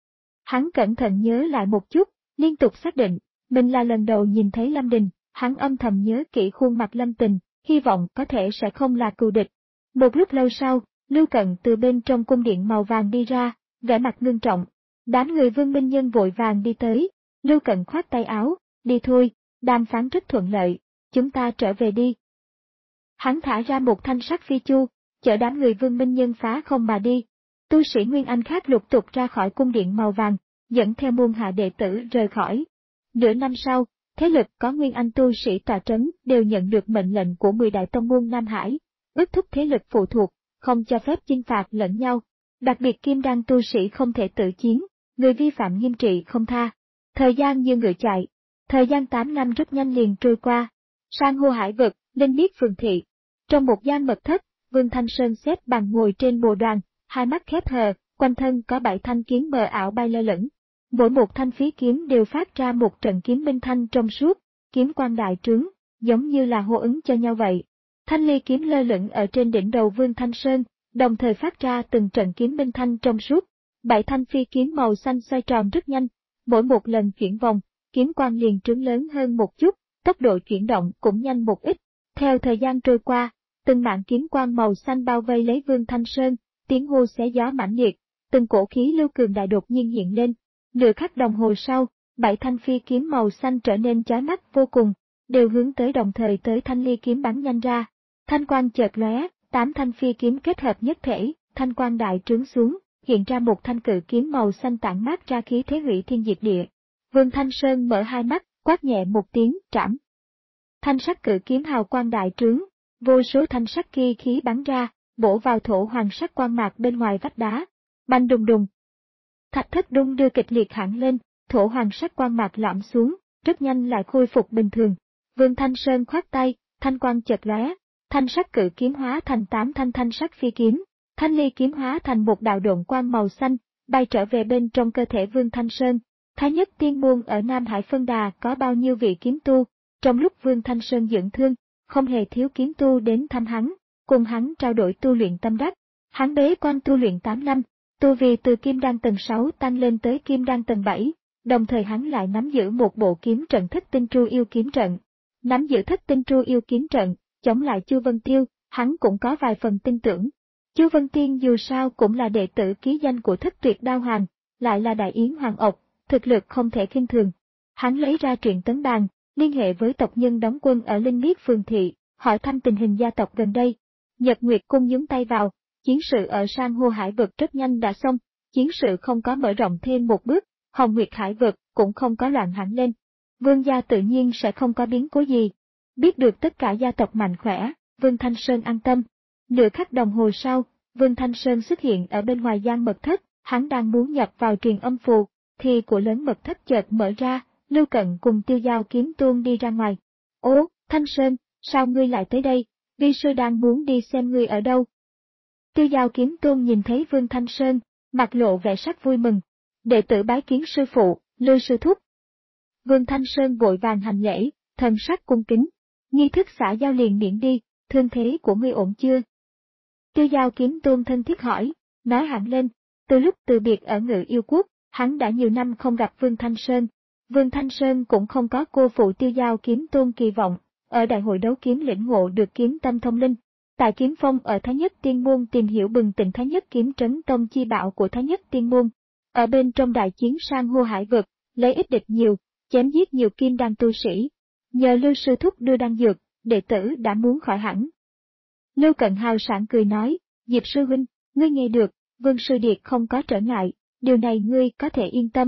Hắn cẩn thận nhớ lại một chút, liên tục xác định, mình là lần đầu nhìn thấy Lâm Đình, hắn âm thầm nhớ kỹ khuôn mặt Lâm Tình, hy vọng có thể sẽ không là cừu địch. Một lúc lâu sau, Lưu Cận từ bên trong cung điện màu vàng đi ra, vẻ mặt ngưng trọng. Đám người Vương Minh Nhân vội vàng đi tới, Lưu Cận khoát tay áo, đi thôi, đàm phán rất thuận lợi, chúng ta trở về đi. Hắn thả ra một thanh sắc phi chu, chở đám người Vương Minh Nhân phá không mà đi. Tu sĩ Nguyên Anh khác lục tục ra khỏi cung điện màu vàng, dẫn theo môn hạ đệ tử rời khỏi. Nửa năm sau, thế lực có Nguyên Anh tu sĩ tọa trấn đều nhận được mệnh lệnh của mười đại tông môn Nam Hải, ước thúc thế lực phụ thuộc, không cho phép chinh phạt lẫn nhau. Đặc biệt kim đan tu sĩ không thể tự chiến, người vi phạm nghiêm trị không tha. Thời gian như ngựa chạy, thời gian tám năm rất nhanh liền trôi qua. Sang hô hải vực, Linh Biết phường thị. Trong một gian mật thất, Vương Thanh Sơn xếp bằng ngồi trên bồ đoàn, hai mắt khép hờ, quanh thân có bảy thanh kiếm mờ ảo bay lơ lửng. Mỗi một thanh phí kiếm đều phát ra một trận kiếm minh thanh trong suốt, kiếm quang đại trướng, giống như là hô ứng cho nhau vậy. Thanh ly kiếm lơ lửng ở trên đỉnh đầu Vương Thanh Sơn, đồng thời phát ra từng trận kiếm minh thanh trong suốt. Bảy thanh phi kiếm màu xanh xoay tròn rất nhanh, mỗi một lần chuyển vòng, kiếm quang liền trướng lớn hơn một chút, tốc độ chuyển động cũng nhanh một ít. Theo thời gian trôi qua, từng mảng kiếm quang màu xanh bao vây lấy Vương Thanh Sơn, tiếng hô xé gió mãnh liệt, từng cổ khí lưu cường đại đột nhiên hiện lên. Nửa khắc đồng hồ sau, bảy thanh phi kiếm màu xanh trở nên chói mắt vô cùng, đều hướng tới đồng thời tới thanh ly kiếm bắn nhanh ra. Thanh quang chợt lóe, tám thanh phi kiếm kết hợp nhất thể, thanh quang đại trướng xuống, hiện ra một thanh cự kiếm màu xanh tản mát ra khí thế hủy thiên diệt địa. Vương Thanh Sơn mở hai mắt, quát nhẹ một tiếng, trảm. Thanh sắc cự kiếm hào quang đại trướng, vô số thanh sắc kia khí bắn ra, bổ vào thổ hoàng sắc quang mạc bên ngoài vách đá. Bành đùng đùng. Thạch thất đung đưa kịch liệt hẳn lên, thổ hoàng sắc quang mạc lõm xuống, rất nhanh lại khôi phục bình thường. Vương Thanh Sơn khoát tay, thanh quang chợt lóe, thanh sắc cự kiếm hóa thành tám thanh thanh sắc phi kiếm, thanh ly kiếm hóa thành một đạo độn quang màu xanh, bay trở về bên trong cơ thể Vương Thanh Sơn. Thái Nhất Tiên Môn ở Nam Hải Phân Đà có bao nhiêu vị kiếm tu, trong lúc Vương Thanh Sơn dưỡng thương, không hề thiếu kiếm tu đến thăm hắn, cùng hắn trao đổi tu luyện tâm đắc. Hắn bế quan tu luyện tám năm, tu vi từ kim đan tầng sáu tăng lên tới kim đan tầng bảy, đồng thời hắn lại nắm giữ một bộ kiếm trận Thất Tinh Tru Yêu kiếm trận. Nắm giữ Thất Tinh Tru Yêu kiếm trận, chống lại Chu Vân Tiêu, hắn cũng có vài phần tin tưởng. Chu Vân Tiên dù sao cũng là đệ tử ký danh của Thất Tuyệt Đao Hoàng, lại là đại yến hoàng ộc, thực lực không thể khinh thường. Hắn lấy ra truyện tấn bàn, liên hệ với tộc nhân đóng quân ở Linh Biết phường thị, hỏi thăm tình hình gia tộc gần đây. Nhật Nguyệt Cung nhúng tay vào, chiến sự ở Sang Hô Hải vực rất nhanh đã xong, chiến sự không có mở rộng thêm một bước, Hồng Nguyệt Hải vực cũng không có loạn hẳn lên. Vương gia tự nhiên sẽ không có biến cố gì. Biết được tất cả gia tộc mạnh khỏe, Vương Thanh Sơn an tâm. Nửa khắc đồng hồ sau, Vương Thanh Sơn xuất hiện ở bên ngoài gian mật thất, hắn đang muốn nhập vào truyền âm phù, thì của lớn mật thất chợt mở ra, Lưu Cận cùng Tiêu Giao Kiếm Tôn đi ra ngoài. Ố, Thanh Sơn, sao ngươi lại tới đây? Vi sư đang muốn đi xem ngươi ở đâu. Tiêu Giao Kiếm Tôn nhìn thấy Vương Thanh Sơn, mặt lộ vẻ sắc vui mừng. Đệ tử bái kiến sư phụ, Lưu sư thúc. Vương Thanh Sơn vội vàng hành lễ, thần sắc cung kính. Nghi thức xã giao liền miễn đi, thương thế của ngươi ổn chưa? Tiêu Giao Kiếm Tôn thân thiết hỏi, nói hẳn lên, từ lúc từ biệt ở Ngự Yêu Quốc, hắn đã nhiều năm không gặp Vương Thanh Sơn. Vương Thanh Sơn cũng không có cô phụ Tiêu Giao Kiếm Tôn kỳ vọng, ở đại hội đấu kiếm lĩnh ngộ được kiếm tâm thông linh. Tại Kiếm Phong ở Thái Nhất Tiên Môn tìm hiểu bừng tỉnh Thái Nhất Kiếm Trấn Tông chi bảo của Thái Nhất Tiên Môn. Ở bên trong đại chiến Sang Hô Hải vực, lấy ít địch nhiều, chém giết nhiều kim đan tu sĩ. Nhờ Lưu sư thúc đưa đan dược, đệ tử đã muốn khỏi hẳn. Lưu Cận hào sảng cười nói, Diệp sư huynh, ngươi nghe được, Vương sư điệt không có trở ngại, điều này ngươi có thể yên tâm.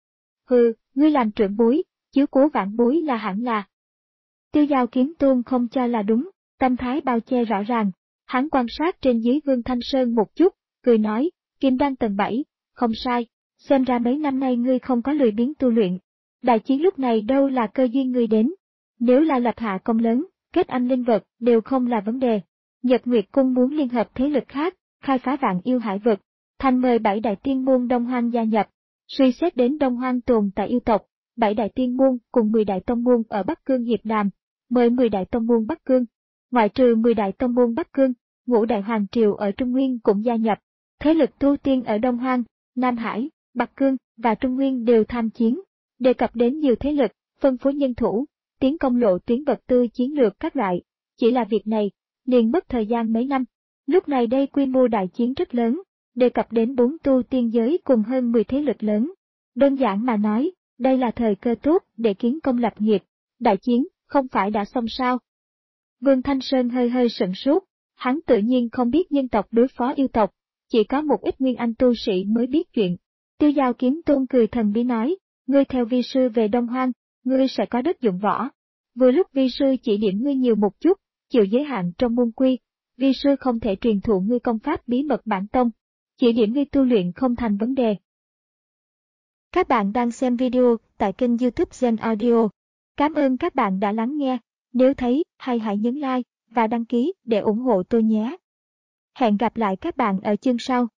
Hừ, ngươi làm trưởng bối, chiếu cố vãn bối là hẳn là. Tiêu Giao Kiếm Tôn không cho là đúng, tâm thái bao che rõ ràng, hắn quan sát trên dưới Vương Thanh Sơn một chút, cười nói, kim đan tầng bảy, không sai, xem ra mấy năm nay ngươi không có lười biếng tu luyện. Đại chiến lúc này đâu là cơ duyên ngươi đến, nếu là lập hạ công lớn, kết anh linh vật đều không là vấn đề. Nhật Nguyệt Cung muốn liên hợp thế lực khác, khai phá Vạn Yêu Hải vực, thành mời bảy đại tiên môn Đông Hoang gia nhập. Suy xét đến Đông Hoang tồn tại yêu tộc, bảy đại tiên môn cùng mười đại tông môn ở Bắc Cương hiệp đàm, mời mười đại tông môn Bắc Cương. Ngoại trừ mười đại tông môn Bắc Cương, ngũ đại hoàng triều ở Trung Nguyên cũng gia nhập. Thế lực tu tiên ở Đông Hoang, Nam Hải, Bắc Cương và Trung Nguyên đều tham chiến. Đề cập đến nhiều thế lực, phân phối nhân thủ, tiến công lộ tuyến vật tư chiến lược các loại. Chỉ là việc này, liền mất thời gian mấy năm. Lúc này đây quy mô đại chiến rất lớn, đề cập đến bốn tu tiên giới cùng hơn mười thế lực lớn. Đơn giản mà nói, đây là thời cơ tốt để kiến công lập nghiệp. Đại chiến, không phải đã xong sao? Vương Thanh Sơn hơi hơi sửng sốt, hắn tự nhiên không biết nhân tộc đối phó yêu tộc, chỉ có một ít nguyên anh tu sĩ mới biết chuyện. Tiêu Giao Kiếm Tôn cười thần bí nói, ngươi theo vi sư về Đông Hoang, ngươi sẽ có đất dụng võ. Vừa lúc vi sư chỉ điểm ngươi nhiều một chút, chịu giới hạn trong môn quy, Vi sư không thể truyền thụ ngươi công pháp bí mật bản tông, chỉ điểm ngươi tu luyện không thành vấn đề. Các bạn đang xem video tại kênh YouTube Gen Audio. Cảm ơn các bạn đã lắng nghe. Nếu thấy hay hãy nhấn like và đăng ký để ủng hộ tôi nhé. Hẹn gặp lại các bạn ở chương sau.